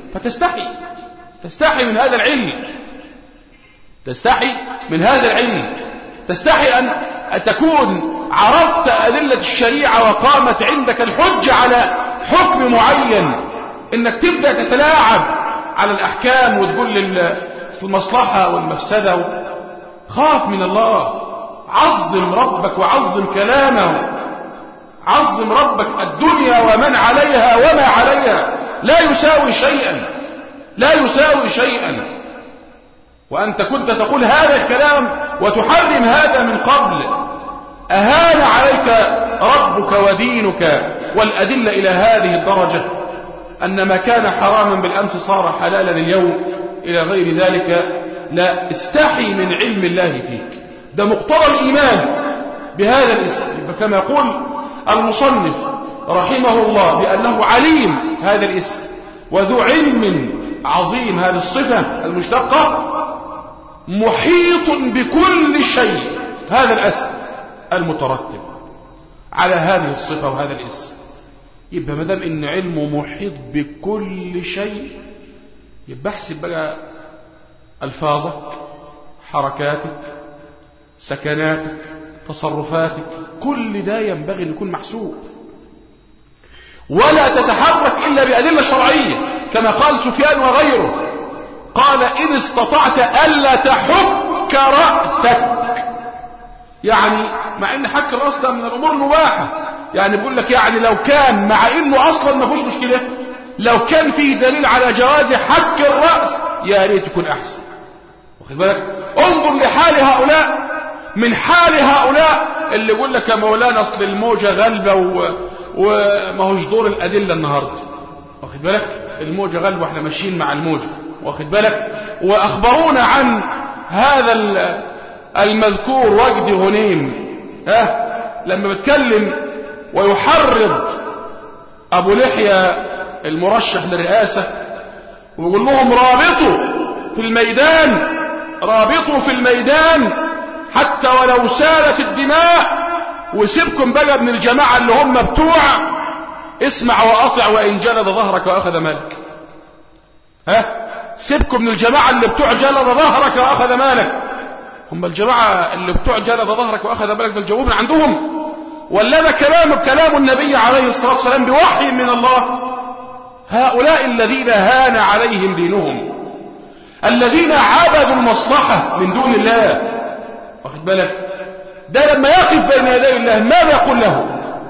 تستحي من هذا العلم، تستحي أن تكون عرفت أدلة الشريعة وقامت عندك الحجة على حكم معين، إنك تبدأ تتلاعب على الأحكام وتقول المصلحة والمفسدة. خاف من الله، عظم ربك وعظم كلامه، عظم ربك. الدنيا ومن عليها وما عليها لا يساوي شيئا، وأنت كنت تقول هذا الكلام وتحرم هذا من قبل. أهان عليك ربك ودينك والأدلة إلى هذه الدرجة أن ما كان حراما بالأمس صار حلالا اليوم إلى غير ذلك. لا، استحي من علم الله فيك، ده مقتضى الإيمان بهذا الاسم. كما يقول المصنف رحمه الله بأنه عليم هذا الاسم وذو علم عظيم، هذه الصفة المشتقة، محيط بكل شيء، هذا الاسم المترتب على هذه الصفة وهذا الاسم. يبقى مدام ان علمه محيط بكل شيء، يبقى احسب بقى الفاظك، حركاتك، سكناتك، تصرفاتك، كل ده ينبغي ان يكون محسوب، ولا تتحرك الا بأدلة شرعية، كما قال سفيان وغيره، قال إن استطعت ألا تحك رأسك. يعني مع ان حك الرأس ده من الأمور المباحة، يعني بيقول لك يعني لو كان مع انه اصلا ما فيهوش مشكلة، لو كان فيه دليل على جواز حك الرأس يا ريت يكون احسن. واخد بالك؟ انظر لحال هؤلاء، من حال هؤلاء اللي يقول لك يا مولانا اصل الموجة غالبة وما هوش دور الأدلة النهاردة. واخد بالك؟ الموجة غالبة واحنا ماشيين مع الموجة. واخد بالك؟ واخبرونا عن هذا المذكور وجدي غنيم، لما بتكلم ويحرض ابو لحية المرشح للرئاسة ويقول لهم رابطوا في الميدان حتى ولو سالت الدماء، وسيبكم بقى من الجماعة اللي هم بتوع اسمع وأطع وإن جلد ظهرك وأخذ مالك. سيبكم من الجماعة اللي بتوع جلد ظهرك وأخذ مالك. هم الجماعة اللي بتوع جلد ظهرك وأخذ مالك ده الجواب من عندهم، ولا ده كلام النبي عليه الصلاة والسلام بوحي من الله؟ هؤلاء الذين هان عليهم دينهم، الذين عبدوا المصلحة من دون الله. واخد بالك؟ ده لما يقف بين يدي الله ماذا يقول له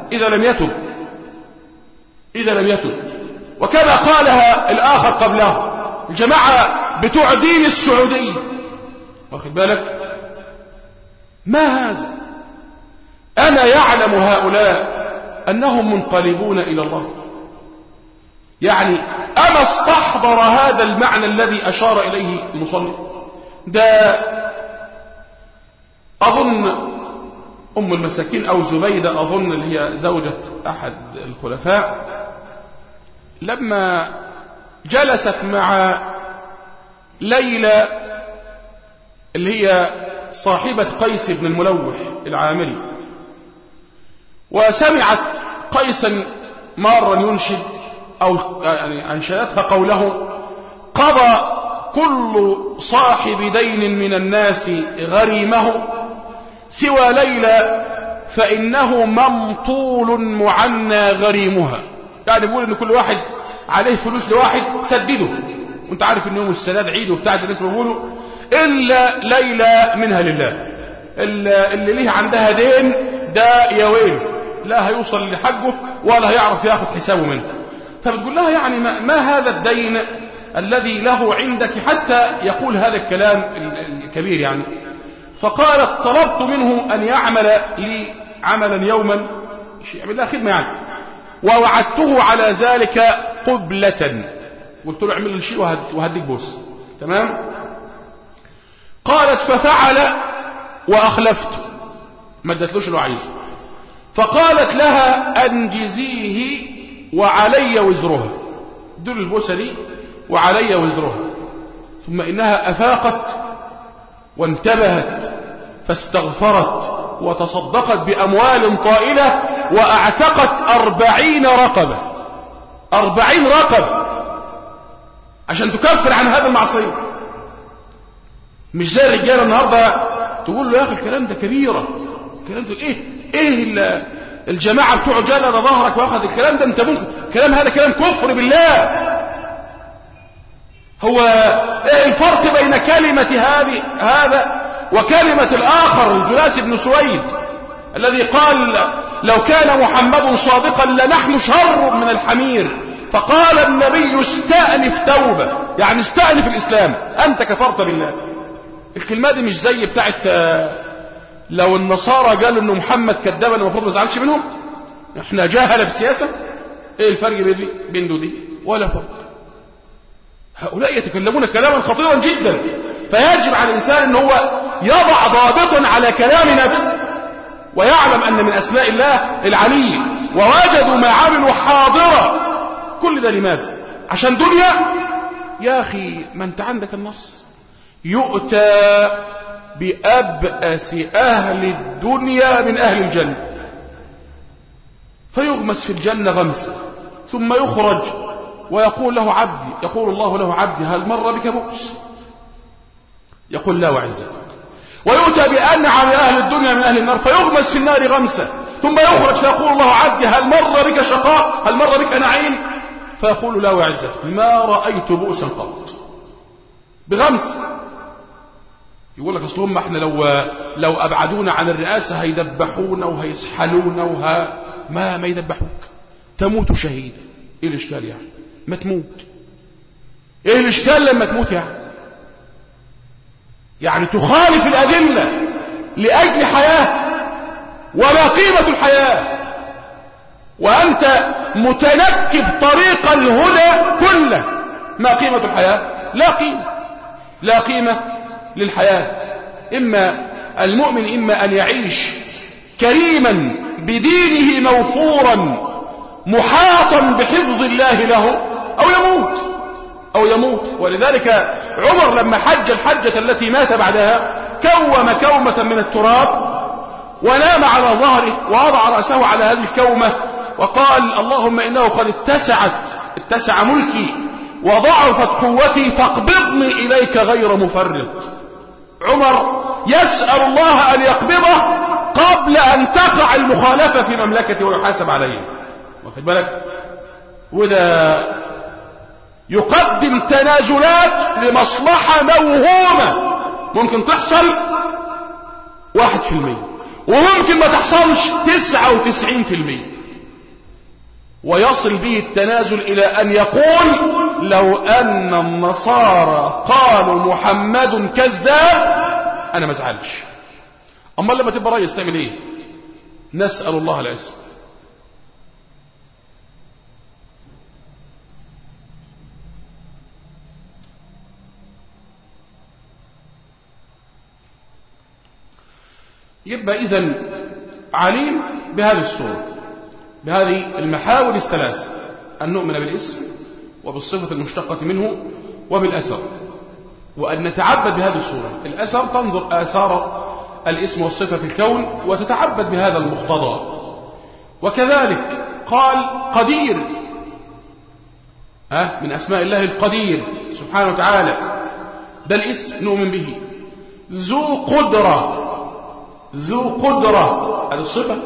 إذا لم يتب؟ وكما قالها الآخر قبله، الجماعة بتوع دين السعودية. واخد بالك؟ ما هذا؟ أنا يعلم هؤلاء أنهم منقلبون إلى الله، يعني أنا استحضر هذا المعنى الذي أشار إليه المصنف. ده أظن أم المساكين أو زبيدة أظن اللي هي زوجة أحد الخلفاء، لما جلست مع ليلى اللي هي صاحبة قيس بن الملوح العامري، وسمعت قيسا مرا ينشد أو يعني أنشدتها قوله: قضى كل صاحب دين من الناس غريمه سوى ليلى فإنه ممطول معنى غريمها. يعني بيقول إن كل واحد عليه فلوس لواحد سدده، وانت عارف إن يوم السداد عيد وبتاع زي الناس بيقولوا، إلا ليلى منها لله، اللي ليه عندها دين ده يا ويل، لا هيوصل لحقه ولا هيعرف ياخد حسابه منه. فبتقول لها يعني ما هذا الدين الذي له عندك حتى يقول هذا الكلام الكبير يعني؟ فقالت: طلبت منه أن يعمل لي عملا يوما، يعمل لها خدمة يعني، ووعدته على ذلك قبلة، قلت له اعمل لي شيء وهديك بوس، تمام؟ قالت: ففعل وأخلفته، ما ادتلوش اللي عايزه. فقالت لها: أنجزيه وعلي وزرها، دول البوسة دي وعلي وزرها. ثم إنها أفاقت وانتبهت فاستغفرت وتصدقت بأموال طائلة وأعتقت 40 رقبة، 40 رقبة عشان تكفر عن هذا المعصية. مش زي الرجال النهارده تقول له يا أخي الكلام ده كبيرة، الكلام ده إيه الجماعة بتوع جلد ظهرك وأخذ الكلام ده، أنت ممكن الكلام هذا كلام كفر بالله. هو إيه الفرق بين كلمة هذا وكلمة الآخر الجلاس بن سويد الذي قال لو كان محمد صادقا لنحن شر من الحمير، فقال النبي استأنف توبة، يعني استأنف الإسلام، أنت كفرت بالله. الكلمة دي مش زي بتاعت لو النصارى قالوا أن محمد كذاب المفروض ما نزعلش منهم، احنا جاهل في السياسة. ايه الفرق بين دي ولا فرق؟ هؤلاء يتكلمون كلاما خطيرا جدا، فيجب على الإنسان أن هو يضع ضابطا على كلام نفسه، ويعلم أن من أسماء الله العلي، ووجدوا ما عملوا حاضرا. كل ده لماذا؟ عشان دنيا؟ يا أخي ما أنت عندك النص، يؤتى بأبأس أهل الدنيا من أهل الجنة فيغمس في الجنة غمسة، ثم يخرج ويقول له عبدي، يقول الله له عبدي هل مر بك بؤس؟ يقول لا وعزتك. ويؤتى بأنعم أهل الدنيا من أهل النار فيغمس في النار غمسة، ثم يخرج فيقول الله عبدي هل مر بك شقاء؟ هل مر بك نعيم؟ فيقول لا وعزتك ما رأيت بؤسا قط، بغمس. يقول لك اصلهم احنا لو ابعدونا عن الرئاسة هيدبحونا وهيسحلونا ما يدبحوك، تموت شهيد. ايه الاشكال يعني؟ ما تموت. ايه الاشكال لما تموت يعني تخالف الادلة لاجل حياة، وما قيمة الحياة وانت متنكب طريق الهدى كله؟ ما قيمة الحياة؟ لا قيمة للحياة. إما المؤمن إما أن يعيش كريما بدينه موفورا محاطا بحفظ الله له، أو يموت. ولذلك عمر لما حج الحجة التي مات بعدها كوم كومة من التراب ونام على ظهره ووضع رأسه على هذه الكومة وقال اللهم إنه قد اتسع ملكي وضعفت قوتي فاقبضني إليك غير مفرط. عمر يسأل الله أن يقبضه قبل أن تقع المخالفة في مملكته ويحاسب عليها. واخد بالك؟ وده يقدم تنازلات لمصلحة موهومة ممكن تحصل 1%، وممكن ما تحصلش 99%. ويصل به التنازل إلى أن يقول لو أن النصارى قالوا محمد كذاب أنا ما ازعلش. أما لما تبقى رئيس تعمل إيه؟ نسأل الله العزة. يبقى إذن عليم بهذه الصورة، بهذه المحاور الثلاث: أن نؤمن بالاسم وبالصفة المشتقة منه وبالأثر، وأن نتعبد بهذه الصورة. الأثر تنظر آثار الاسم والصفة في الكون وتتعبد بهذا المقتضى. وكذلك قال قدير، من أسماء الله القدير سبحانه وتعالى، ده الاسم نؤمن به. ذو قدرة هذه الصفة،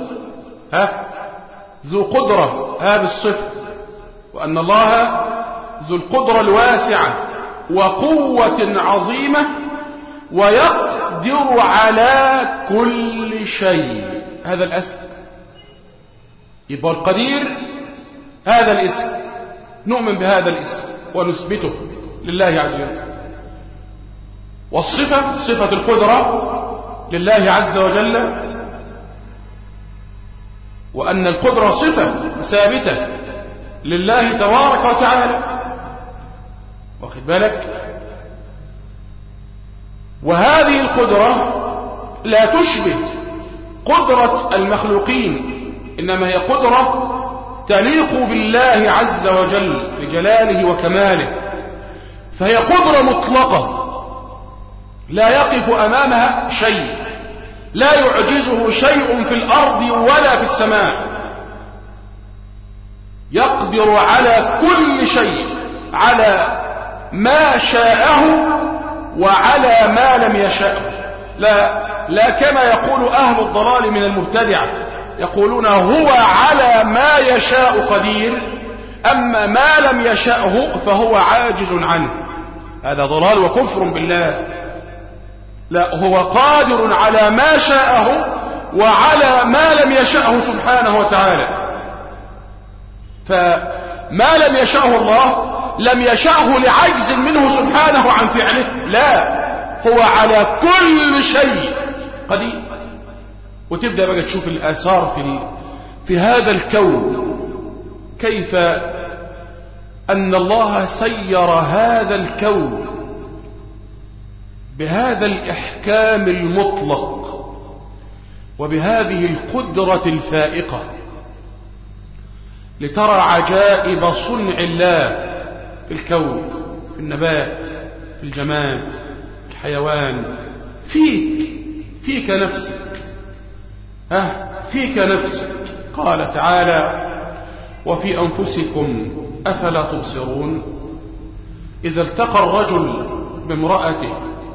ذو قدرة هذه الصفة، وأن الله ذو القدرة الواسعة وقوة عظيمة ويقدر على كل شيء، هذا الاسم. يبقى القدير هذا الاسم، نؤمن بهذا الاسم ونثبته لله عز وجل. والصفة صفة القدرة لله عز وجل، وأن القدرة صفة ثابتة لله تبارك وتعالى. واخد بالك؟ وهذه القدرة لا تشبه قدرة المخلوقين، إنما هي قدرة تليق بالله عز وجل لجلاله وكماله، فهي قدرة مطلقة لا يقف أمامها شيء، لا يعجزه شيء في الأرض ولا في السماء، يقدر على كل شيء، على ما شاءه وعلى ما لم يشاءه. لا كما يقول أهل الضلال من المبتدعة، يقولون هو على ما يشاء قدير، أما ما لم يشاءه فهو عاجز عنه. هذا ضلال وكفر بالله. لا، هو قادر على ما شاءه وعلى ما لم يشاءه سبحانه وتعالى. فما لم يشاءه الله لم يشاءه لعجز منه سبحانه عن فعله، لا، هو على كل شيء قدير. وتبدأ بقى تشوف الآثار في هذا الكون، كيف أن الله سير هذا الكون بهذا الإحكام المطلق وبهذه القدرة الفائقة، لترى عجائب صنع الله في الكون، في النبات، في الجماد، في الحيوان، فيك نفسك، فيك نفسك. قال تعالى: وفي أنفسكم أفلا تبصرون. إذا التقى الرجل بامرأته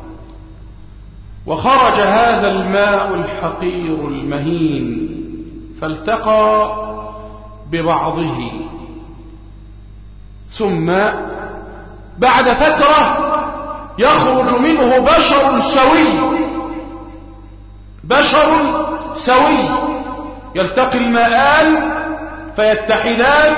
وخرج هذا الماء الحقير المهين فالتقى ببعضه، ثم بعد فترة يخرج منه بشر سوي، يلتقي الماءان فيتحدان،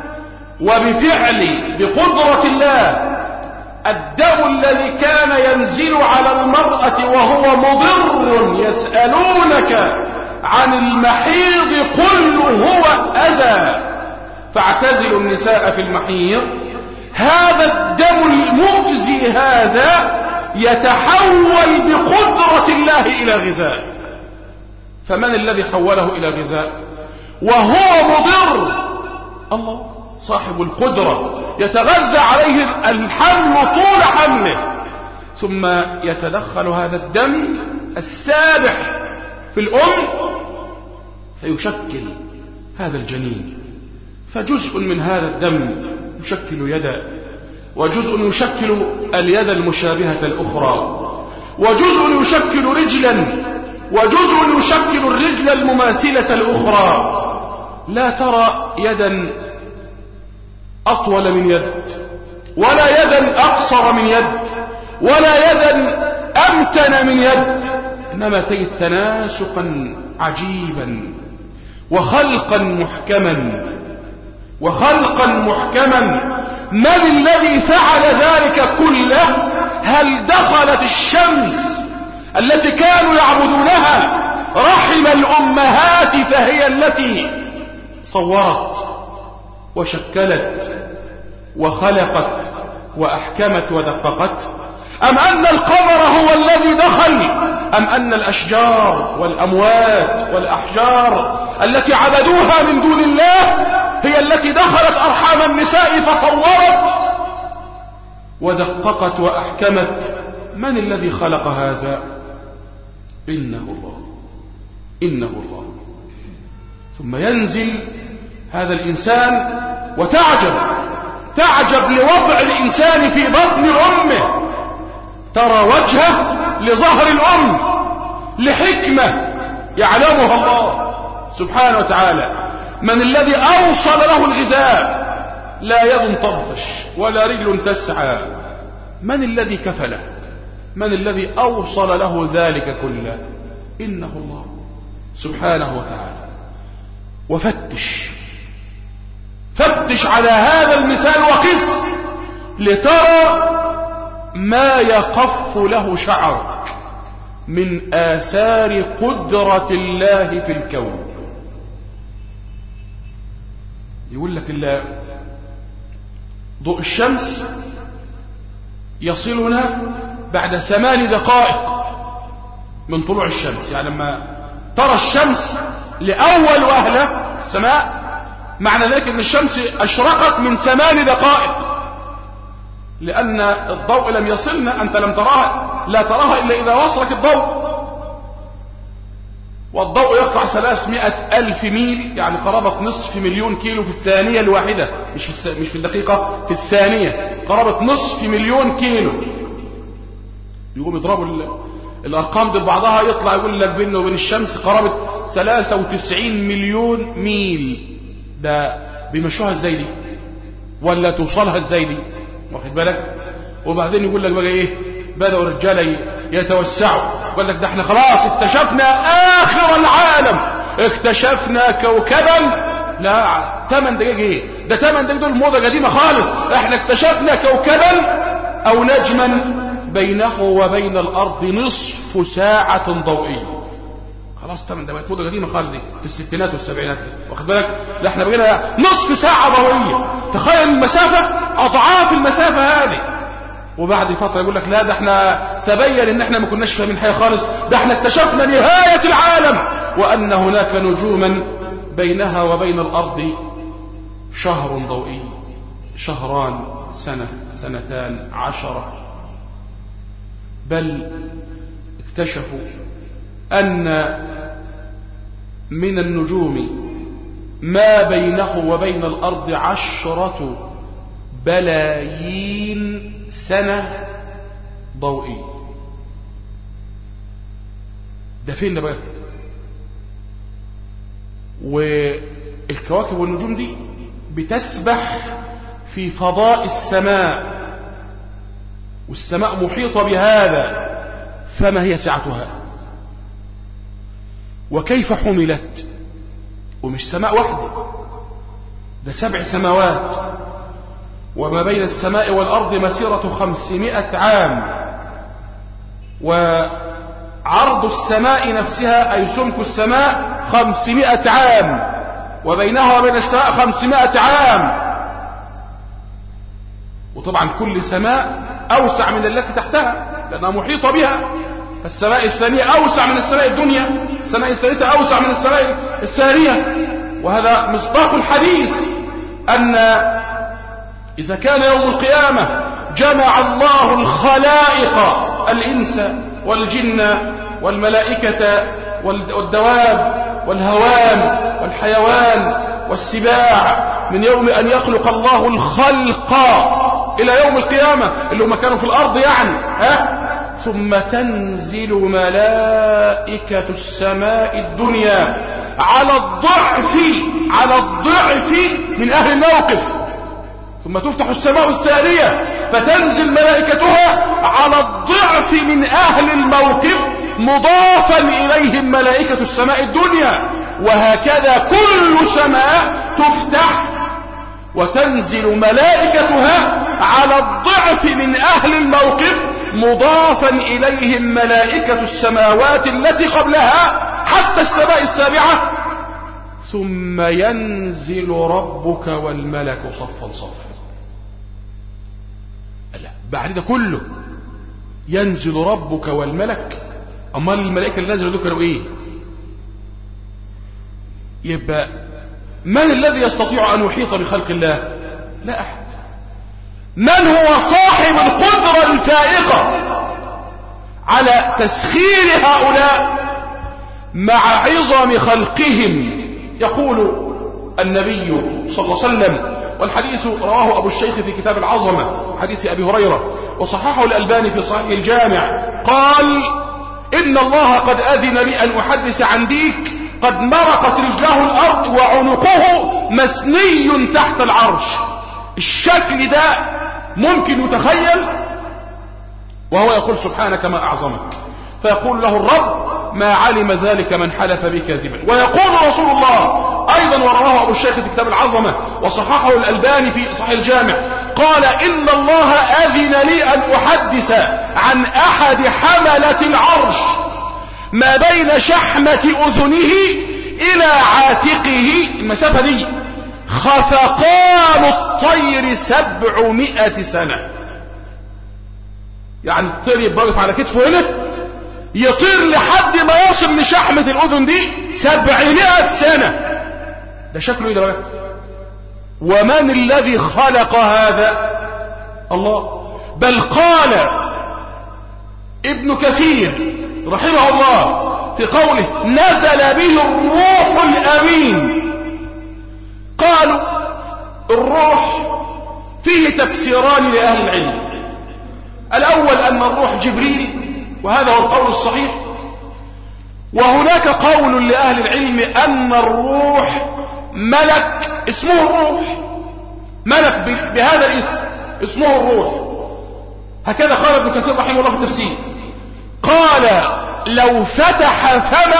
بقدرة الله الدم الذي كان ينزل على المرأة وهو مضر، يسألونك عن المحيض قل هو أذى فاعتزلوا النساء في المحيض، هذا الدم المؤذي هذا يتحول بقدرة الله إلى غذاء. فمن الذي حوله إلى غذاء وهو مضر؟ الله صاحب القدرة، يتغذى عليه الحمل طول حمله، ثم يتدخل هذا الدم السابح في الأم فيشكل هذا الجنين، فجزء من هذا الدم يشكل يدا، وجزء يشكل اليد المشابهة الأخرى، وجزء يشكل رجلا، وجزء يشكل الرجل المماثلة الأخرى. لا ترى يدا أطول من يد، ولا يدا أقصر من يد، ولا يدا أمتن من يد، إنما تجد تناسقا عجيبا وخلقا محكما. من الذي فعل ذلك كله؟ هل دخلت الشمس التي كانوا يعبدونها رحم الأمهات فهي التي صورت وشكلت وخلقت وأحكمت ودققت؟ أم أن القمر هو الذي دخل؟ أم أن الأشجار والأموات والأحجار التي عبدوها من دون الله هي التي دخلت أرحام النساء فصورت ودققت وأحكمت؟ من الذي خلق هذا؟ إنه الله. ثم ينزل هذا الإنسان وتعجب لوضع الإنسان في بطن أمه، ترى وجهه لظهر الأم لحكمة يعلمها الله سبحانه وتعالى. من الذي أوصل له الغذاء؟ لا يد تبطش ولا رجل تسعى. من الذي كفله؟ من الذي أوصل له ذلك كله؟ إنه الله سبحانه وتعالى. وفتش على هذا المثال وقس لترى ما يقف له شعرك من آثار قدرة الله في الكون. يقول لك ضوء الشمس يصلنا بعد 8 دقائق من طلوع الشمس. يعني لما ترى الشمس لأول وهلة السماء، معنى ذلك أن الشمس أشرقت من 8 دقائق، لأن الضوء لم يصلنا، أنت لا تراها إلا إذا وصلك الضوء. والضوء يقطع 300,000 ميل، يعني قرابة نصف مليون كيلو في الثانية الواحدة، مش في الدقيقة، في الثانية قرابة نصف مليون كيلو. يقوم يضربوا الأرقام دي ببعضها، يطلع يقول لك بينه وبين الشمس قرابة 93 مليون ميل. ده بيمشوها ازاي دي؟ ولا توصلها ازاي دي؟ واخد بالك؟ وبعدين يقول لك بقى ايه؟ بدأوا الرجال يتوسعوا، قال لك ده احنا خلاص اكتشفنا آخر العالم، اكتشفنا كوكبا. لا 8 دقائق ايه؟ ده 8 دقائق دول موضة قديمة خالص. احنا اكتشفنا كوكبا او نجما بينه وبين الارض نصف ساعة ضوئية. خلاص 8 دقائق موضة قديمة خالص دي في الستينات والسبعينات دي، واخد بالك؟ لا احنا بقينا نصف ساعة ضوئية. تخيل المسافة اضعاف المسافة هذه. وبعد فترة يقول لك لا ده احنا تبين ان احنا ما كناش فاهمين حاجة خالص، ده احنا اكتشفنا نهاية العالم، وان هناك نجوما بينها وبين الارض شهر ضوئي، شهران، سنة، سنتان، 10. بل اكتشفوا ان من النجوم ما بينه وبين الارض 10 بلايين سنة ضوئية. ده فين ده بقى؟ والكواكب والنجوم دي بتسبح في فضاء السماء، والسماء محيطة بهذا، فما هي سعتها؟ وكيف حملت؟ ومش سماء واحدة، ده 7 سماوات، وما بين السماء والأرض مسيرة 500 عام، وعرض السماء نفسها أي سمك السماء 500 عام، وبينها وبين السماء 500 عام. وطبعا كل سماء أوسع من التي تحتها لأنها محيطة بها، فالسماء الثانية أوسع من السماء الدنيا، السماء الثالثة أوسع من السماء الثانية. وهذا مصداق الحديث أن إذا كان يوم القيامة جمع الله الخلائق، الإنس والجن والملائكة والدواب والهوام والحيوان والسباع، من يوم أن يخلق الله الخلق إلى يوم القيامة اللي هم كانوا في الأرض يعني، ثم تنزل ملائكة السماء الدنيا على الضعف من أهل الموقف، ثم تفتح السماء الثانية فتنزل ملائكتها على الضعف من أهل الموقف، مضافا إليهم ملائكة السماء الدنيا، وهكذا كل سماء تفتح وتنزل ملائكتها على الضعف من أهل الموقف، مضافا إليهم ملائكة السماوات التي قبلها حتى السماء السابعة، ثم ينزل ربك والملك صفا صفا. لا بعد ده كله ينزل ربك والملك، امال الملائكه اللي نزلوا دول كانوا ايه؟ يبقى من الذي يستطيع ان يحيط بخلق الله؟ لا احد. من هو صاحب القدره الفائقه على تسخير هؤلاء مع عظم خلقهم؟ يقول النبي صلى الله عليه وسلم، والحديث رواه أبو الشيخ في كتاب العظمة، حديث أبي هريرة، وصححه الألباني في صحيح الجامع، قال: إن الله قد أذن لي أن أحدث عن ديك قد مرقت رجله الأرض وعنقه مسني تحت العرش. الشكل ده ممكن يتخيل، وهو يقول سبحانك ما أعظمك، فيقول له الرب: ما علم ذلك من حلف بي كاذبا. ويقول رسول الله أيضا، ورواه أبو الشيخ في كتاب العظمة وصححه الألباني في صحيح الجامع، قال: إن الله أذن لي أن أحدث عن أحد حملة العرش ما بين شحمة أذنه إلى عاتقه، المسافة دي خفقان الطير 700 سنة. يعني الطير يبقى واقف على كتفه هنا، يطير لحد ما يصل لشحمة الأذن دي 700 سنة. ده شكله ايه ده بقى؟ ومن الذي خلق هذا؟ الله. بل قال ابن كثير رحمه الله: في قوله نزل به الروح الأمين. قالوا الروح فيه تفسيران لأهل العلم. الأول أن الروح جبريل، وهذا هو القول الصحيح. وهناك قول لأهل العلم أن الروح ملك اسمه الروح، ملك بهذا الاسم اسمه الروح. هكذا قال ابن كثير رحمه الله في التفسير، قال لو فتح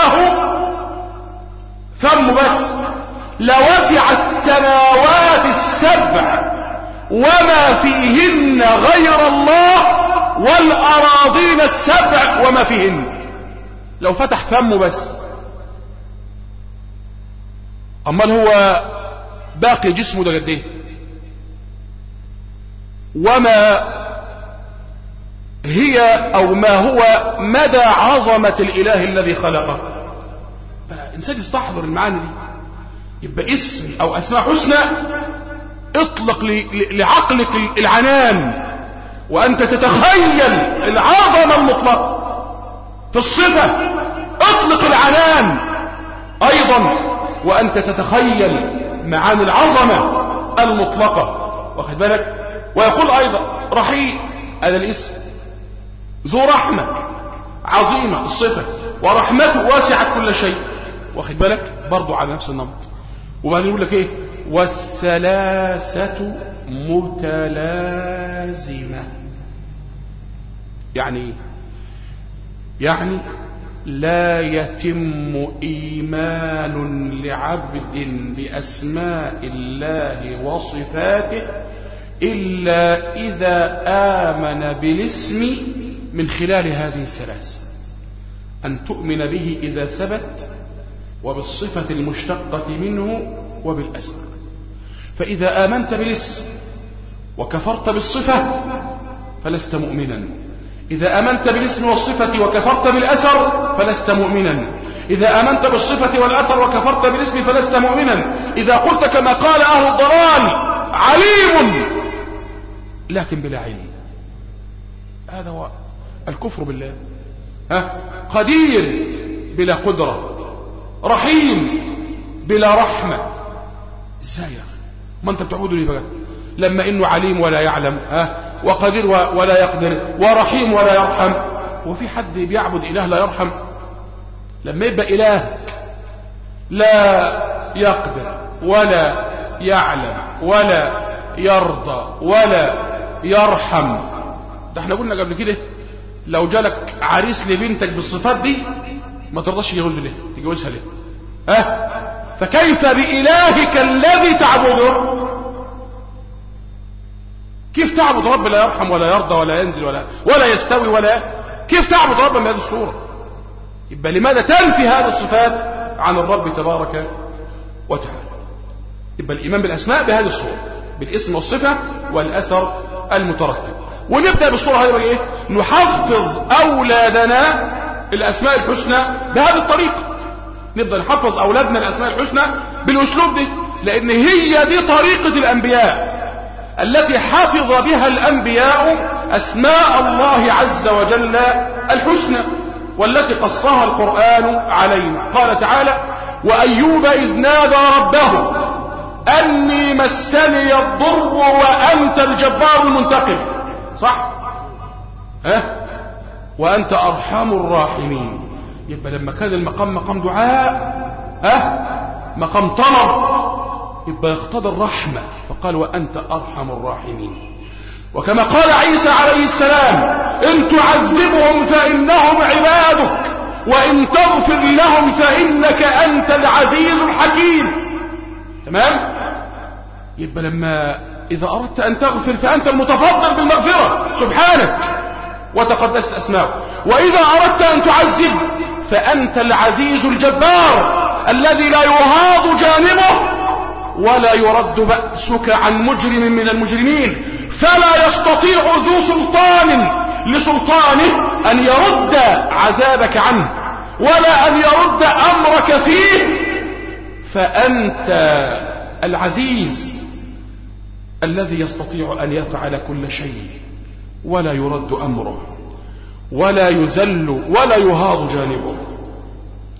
فمه بس لوسع السماوات السبع وما فيهن غير الله والأراضين السبع وما فيهن. لو فتح فمه بس، أمال هو باقي جسمه ده قد ايه؟ وما هي أو ما هو مدى عظمة الإله الذي خلقه. فإنسان يستحضر المعاني دي، يبقى اسم أو أسماء حسنى اطلق لعقلك العنان، وأنت تتخيل العظمة المطلقة في الصفة. اطلق العنان أيضا وأنت تتخيل معاني العظمة المطلقة، واخد بالك. ويقول أيضا رحيم، هذا الاسم ذو رحمة عظيمة الصفة، ورحمته واسعت كل شيء، واخد بالك، برضو على نفس النمط. وبعدين يقول لك ايه؟ والثلاثة متلازمة. يعني لا يتم إيمان لعبد بأسماء الله وصفاته إلا إذا آمن بالاسم من خلال هذه الثلاث: أن تؤمن به إذا ثبت، وبالصفة المشتقة منه، وبالأسم. فإذا آمنت بالاسم وكفرت بالصفة فلست مؤمنا. إذا آمنت بالاسم والصفة وكفرت بالأثر فلست مؤمنا. إذا آمنت بالصفة والأثر وكفرت بالاسم فلست مؤمنا. إذا قلت كما قال أهل الضلال عليم لكن بلا علم، هذا هو الكفر بالله. قدير بلا قدرة، رحيم بلا رحمة. ازاي يا اخي؟ ما انت بتعبده ليه بقى لما انه عليم ولا يعلم، وقدير ولا يقدر، ورحيم ولا يرحم؟ وفي حد بيعبد اله لا يرحم؟ لما يبقى اله لا يقدر ولا يعلم ولا يرضى ولا يرحم، ده احنا قلنا قبل كده لو جالك عريس لبنتك بالصفات دي ما ترضاش تجوزها ليه؟ فكيف بإلهك الذي تعبده؟ كيف تعبد رب لا يرحم ولا يرضى ولا ينزل ولا يستوي كيف تعبد رب بهذه الصورة؟ يبقى لماذا تنفي هذه الصفات عن الرب تبارك وتعالى؟ يبقى الإيمان بالأسماء بهذه الصورة، بالاسم والصفة والأثر المترتب. ونبدأ بالصورة هذه بقى ايه؟ نحفظ أولادنا الأسماء الحسنى بهذه الطريقة. نبدأ نحفظ أولادنا الأسماء الحسنى بالأسلوب ده، لأن هي دي طريقة الأنبياء التي حفظ بها الأنبياء أسماء الله عز وجل الحسنى، والتي قصها القرآن علينا. قال تعالى: وأيوب إذ نادى ربه أني مسني الضر وأنت الجبار المنتقم. صح؟ وأنت أرحم الراحمين. يبقى لما كان المقام مقام دعاء، مقام طلب، يبقى يقتضي الرحمة، فقال وأنت أرحم الراحمين. وكما قال عيسى عليه السلام: إن تعذبهم فإنهم عبادك وإن تغفر لهم فإنك أنت العزيز الحكيم. تمام؟ يبقى لما إذا أردت أن تغفر فأنت المتفضل بالمغفرة سبحانك وتقدست أسماؤه، وإذا أردت أن تعذب فأنت العزيز الجبار الذي لا يهاض جانبه ولا يرد بأسك عن مجرم من المجرمين، فلا يستطيع ذو سلطان لسلطانه أن يرد عذابك عنه ولا أن يرد أمرك فيه، فأنت العزيز الذي يستطيع أن يفعل كل شيء ولا يرد أمره ولا يذل ولا يهاض جانبه.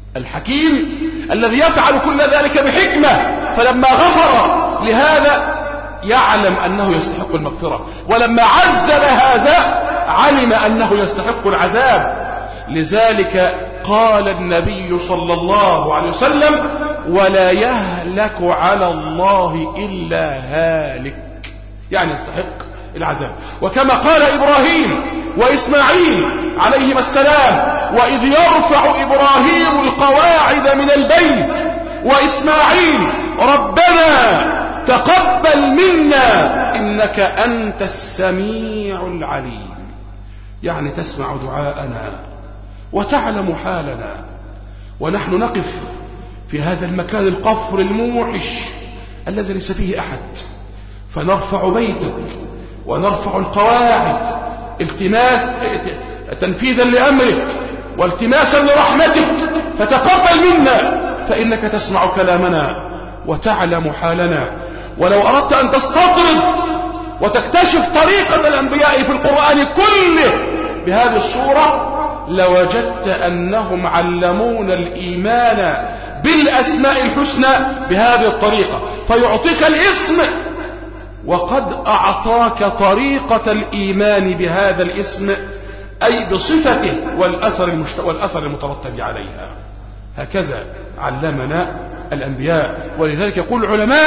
الحكيم الذي يفعل كل ذلك بحكمة، فلما غفر لهذا يعلم أنه يستحق المغفرة، ولما عذب هذا علم أنه يستحق العذاب. لذلك قال النبي صلى الله عليه وسلم: ولا يهلك على الله إلا هالك، يعني يستحق العذاب. وكما قال إبراهيم وإسماعيل عليهما السلام: وإذ يرفع إبراهيم القواعد من البيت وإسماعيل ربنا تقبل منا إنك أنت السميع العليم، يعني تسمع دعاءنا وتعلم حالنا. ونحن نقف في هذا المكان القفر الموحش الذي ليس فيه أحد، فنرفع بيتك ونرفع القواعد التماس تنفيذا لأمرك والتماسا لرحمتك، فتقبل منا فإنك تسمع كلامنا وتعلم حالنا. ولو أردت أن تستطرد وتكتشف طريقة الأنبياء في القرآن كله بهذه الصورة لوجدت أنهم علمون الإيمان بالأسماء الحسنى بهذه الطريقة، فيعطيك الاسم وقد أعطاك طريقة الإيمان بهذا الاسم، أي بصفته والأثر المترتب عليها. هكذا علمنا الأنبياء. ولذلك يقول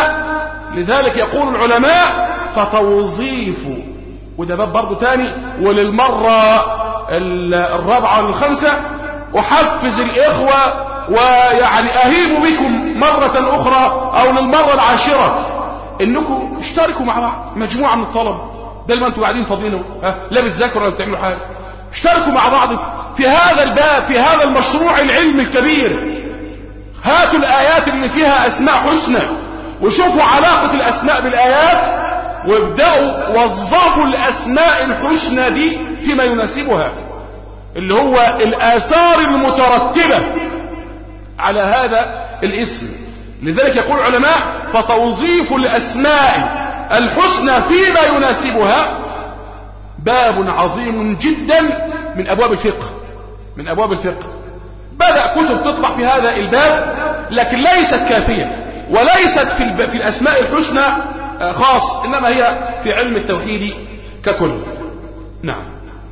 العلماء فتوظيف، وده باب برضو تاني، وللمرة الرابعة والخامسة أحفز الإخوة ويعني أهيب بكم مرة أخرى أو للمرة العاشرة إنكم اشتركوا مع بعض، مجموعة من الطلب، ده ما انتوا قاعدين فاضيين لا بتذاكروا ولا بتعملوا حاجة، اشتركوا مع بعض في هذا الباب، في هذا المشروع العلمي الكبير. هاتوا الآيات اللي فيها أسماء حسنى وشوفوا علاقة الأسماء بالآيات، وابدأوا وظفوا الأسماء الحسنى دي فيما يناسبها، اللي هو الآثار المترتبة على هذا الاسم. لذلك يقول العلماء فتوظيف الأسماء الحسنى فيما يناسبها باب عظيم جدا من أبواب الفقه. بدأ كتب تطلع في هذا الباب، لكن ليست كافية وليست في الأسماء الحسنى خاص، إنما هي في علم التوحيد ككل. نعم.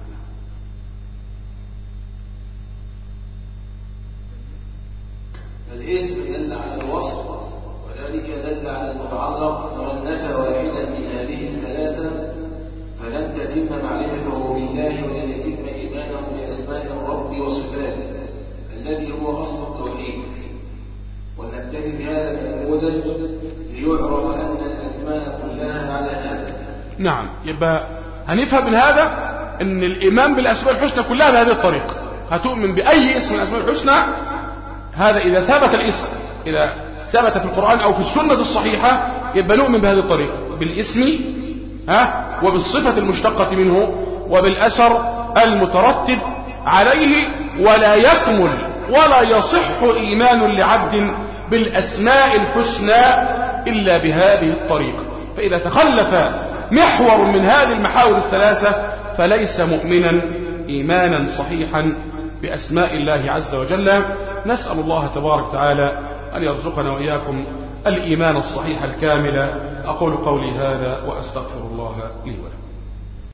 الاسم دل على الوصف، وذلك دل على المتعلق، ومن نفى واحدا من هذه الثلاثة فلن تتم معرفته بالله ولن يتم إيمانه بأسماء الرب وصفاته الذي هو أصل التوحيد. ونكتفي بهذا النموذج ليعرف أن الأسماء كلها على هذا. نعم، يبقى هنفهم من هذا أن الإيمان بالأسماء الحسنى كلها بهذه الطريقة. هتؤمن بأي اسم من الأسماء الحسنى، هذا إذا ثبت الاسم، إذا ثبت في القرآن أو في السنة الصحيحة، يبقى نؤمن بهذه الطريقة، بالاسم وبالصفة المشتقة منه وبالأثر المترتب عليه. ولا يكمل ولا يصح إيمان لعبد بالأسماء الحسنى إلا بهذه الطريقة. فإذا تخلف محور من هذه المحاور الثلاثة فليس مؤمنا إيمانا صحيحا بأسماء الله عز وجل. نسأل الله تبارك وتعالى أن يرزقنا وإياكم الإيمان الصحيح الكامل. أقول قولي هذا وأستغفر الله لي ولكم.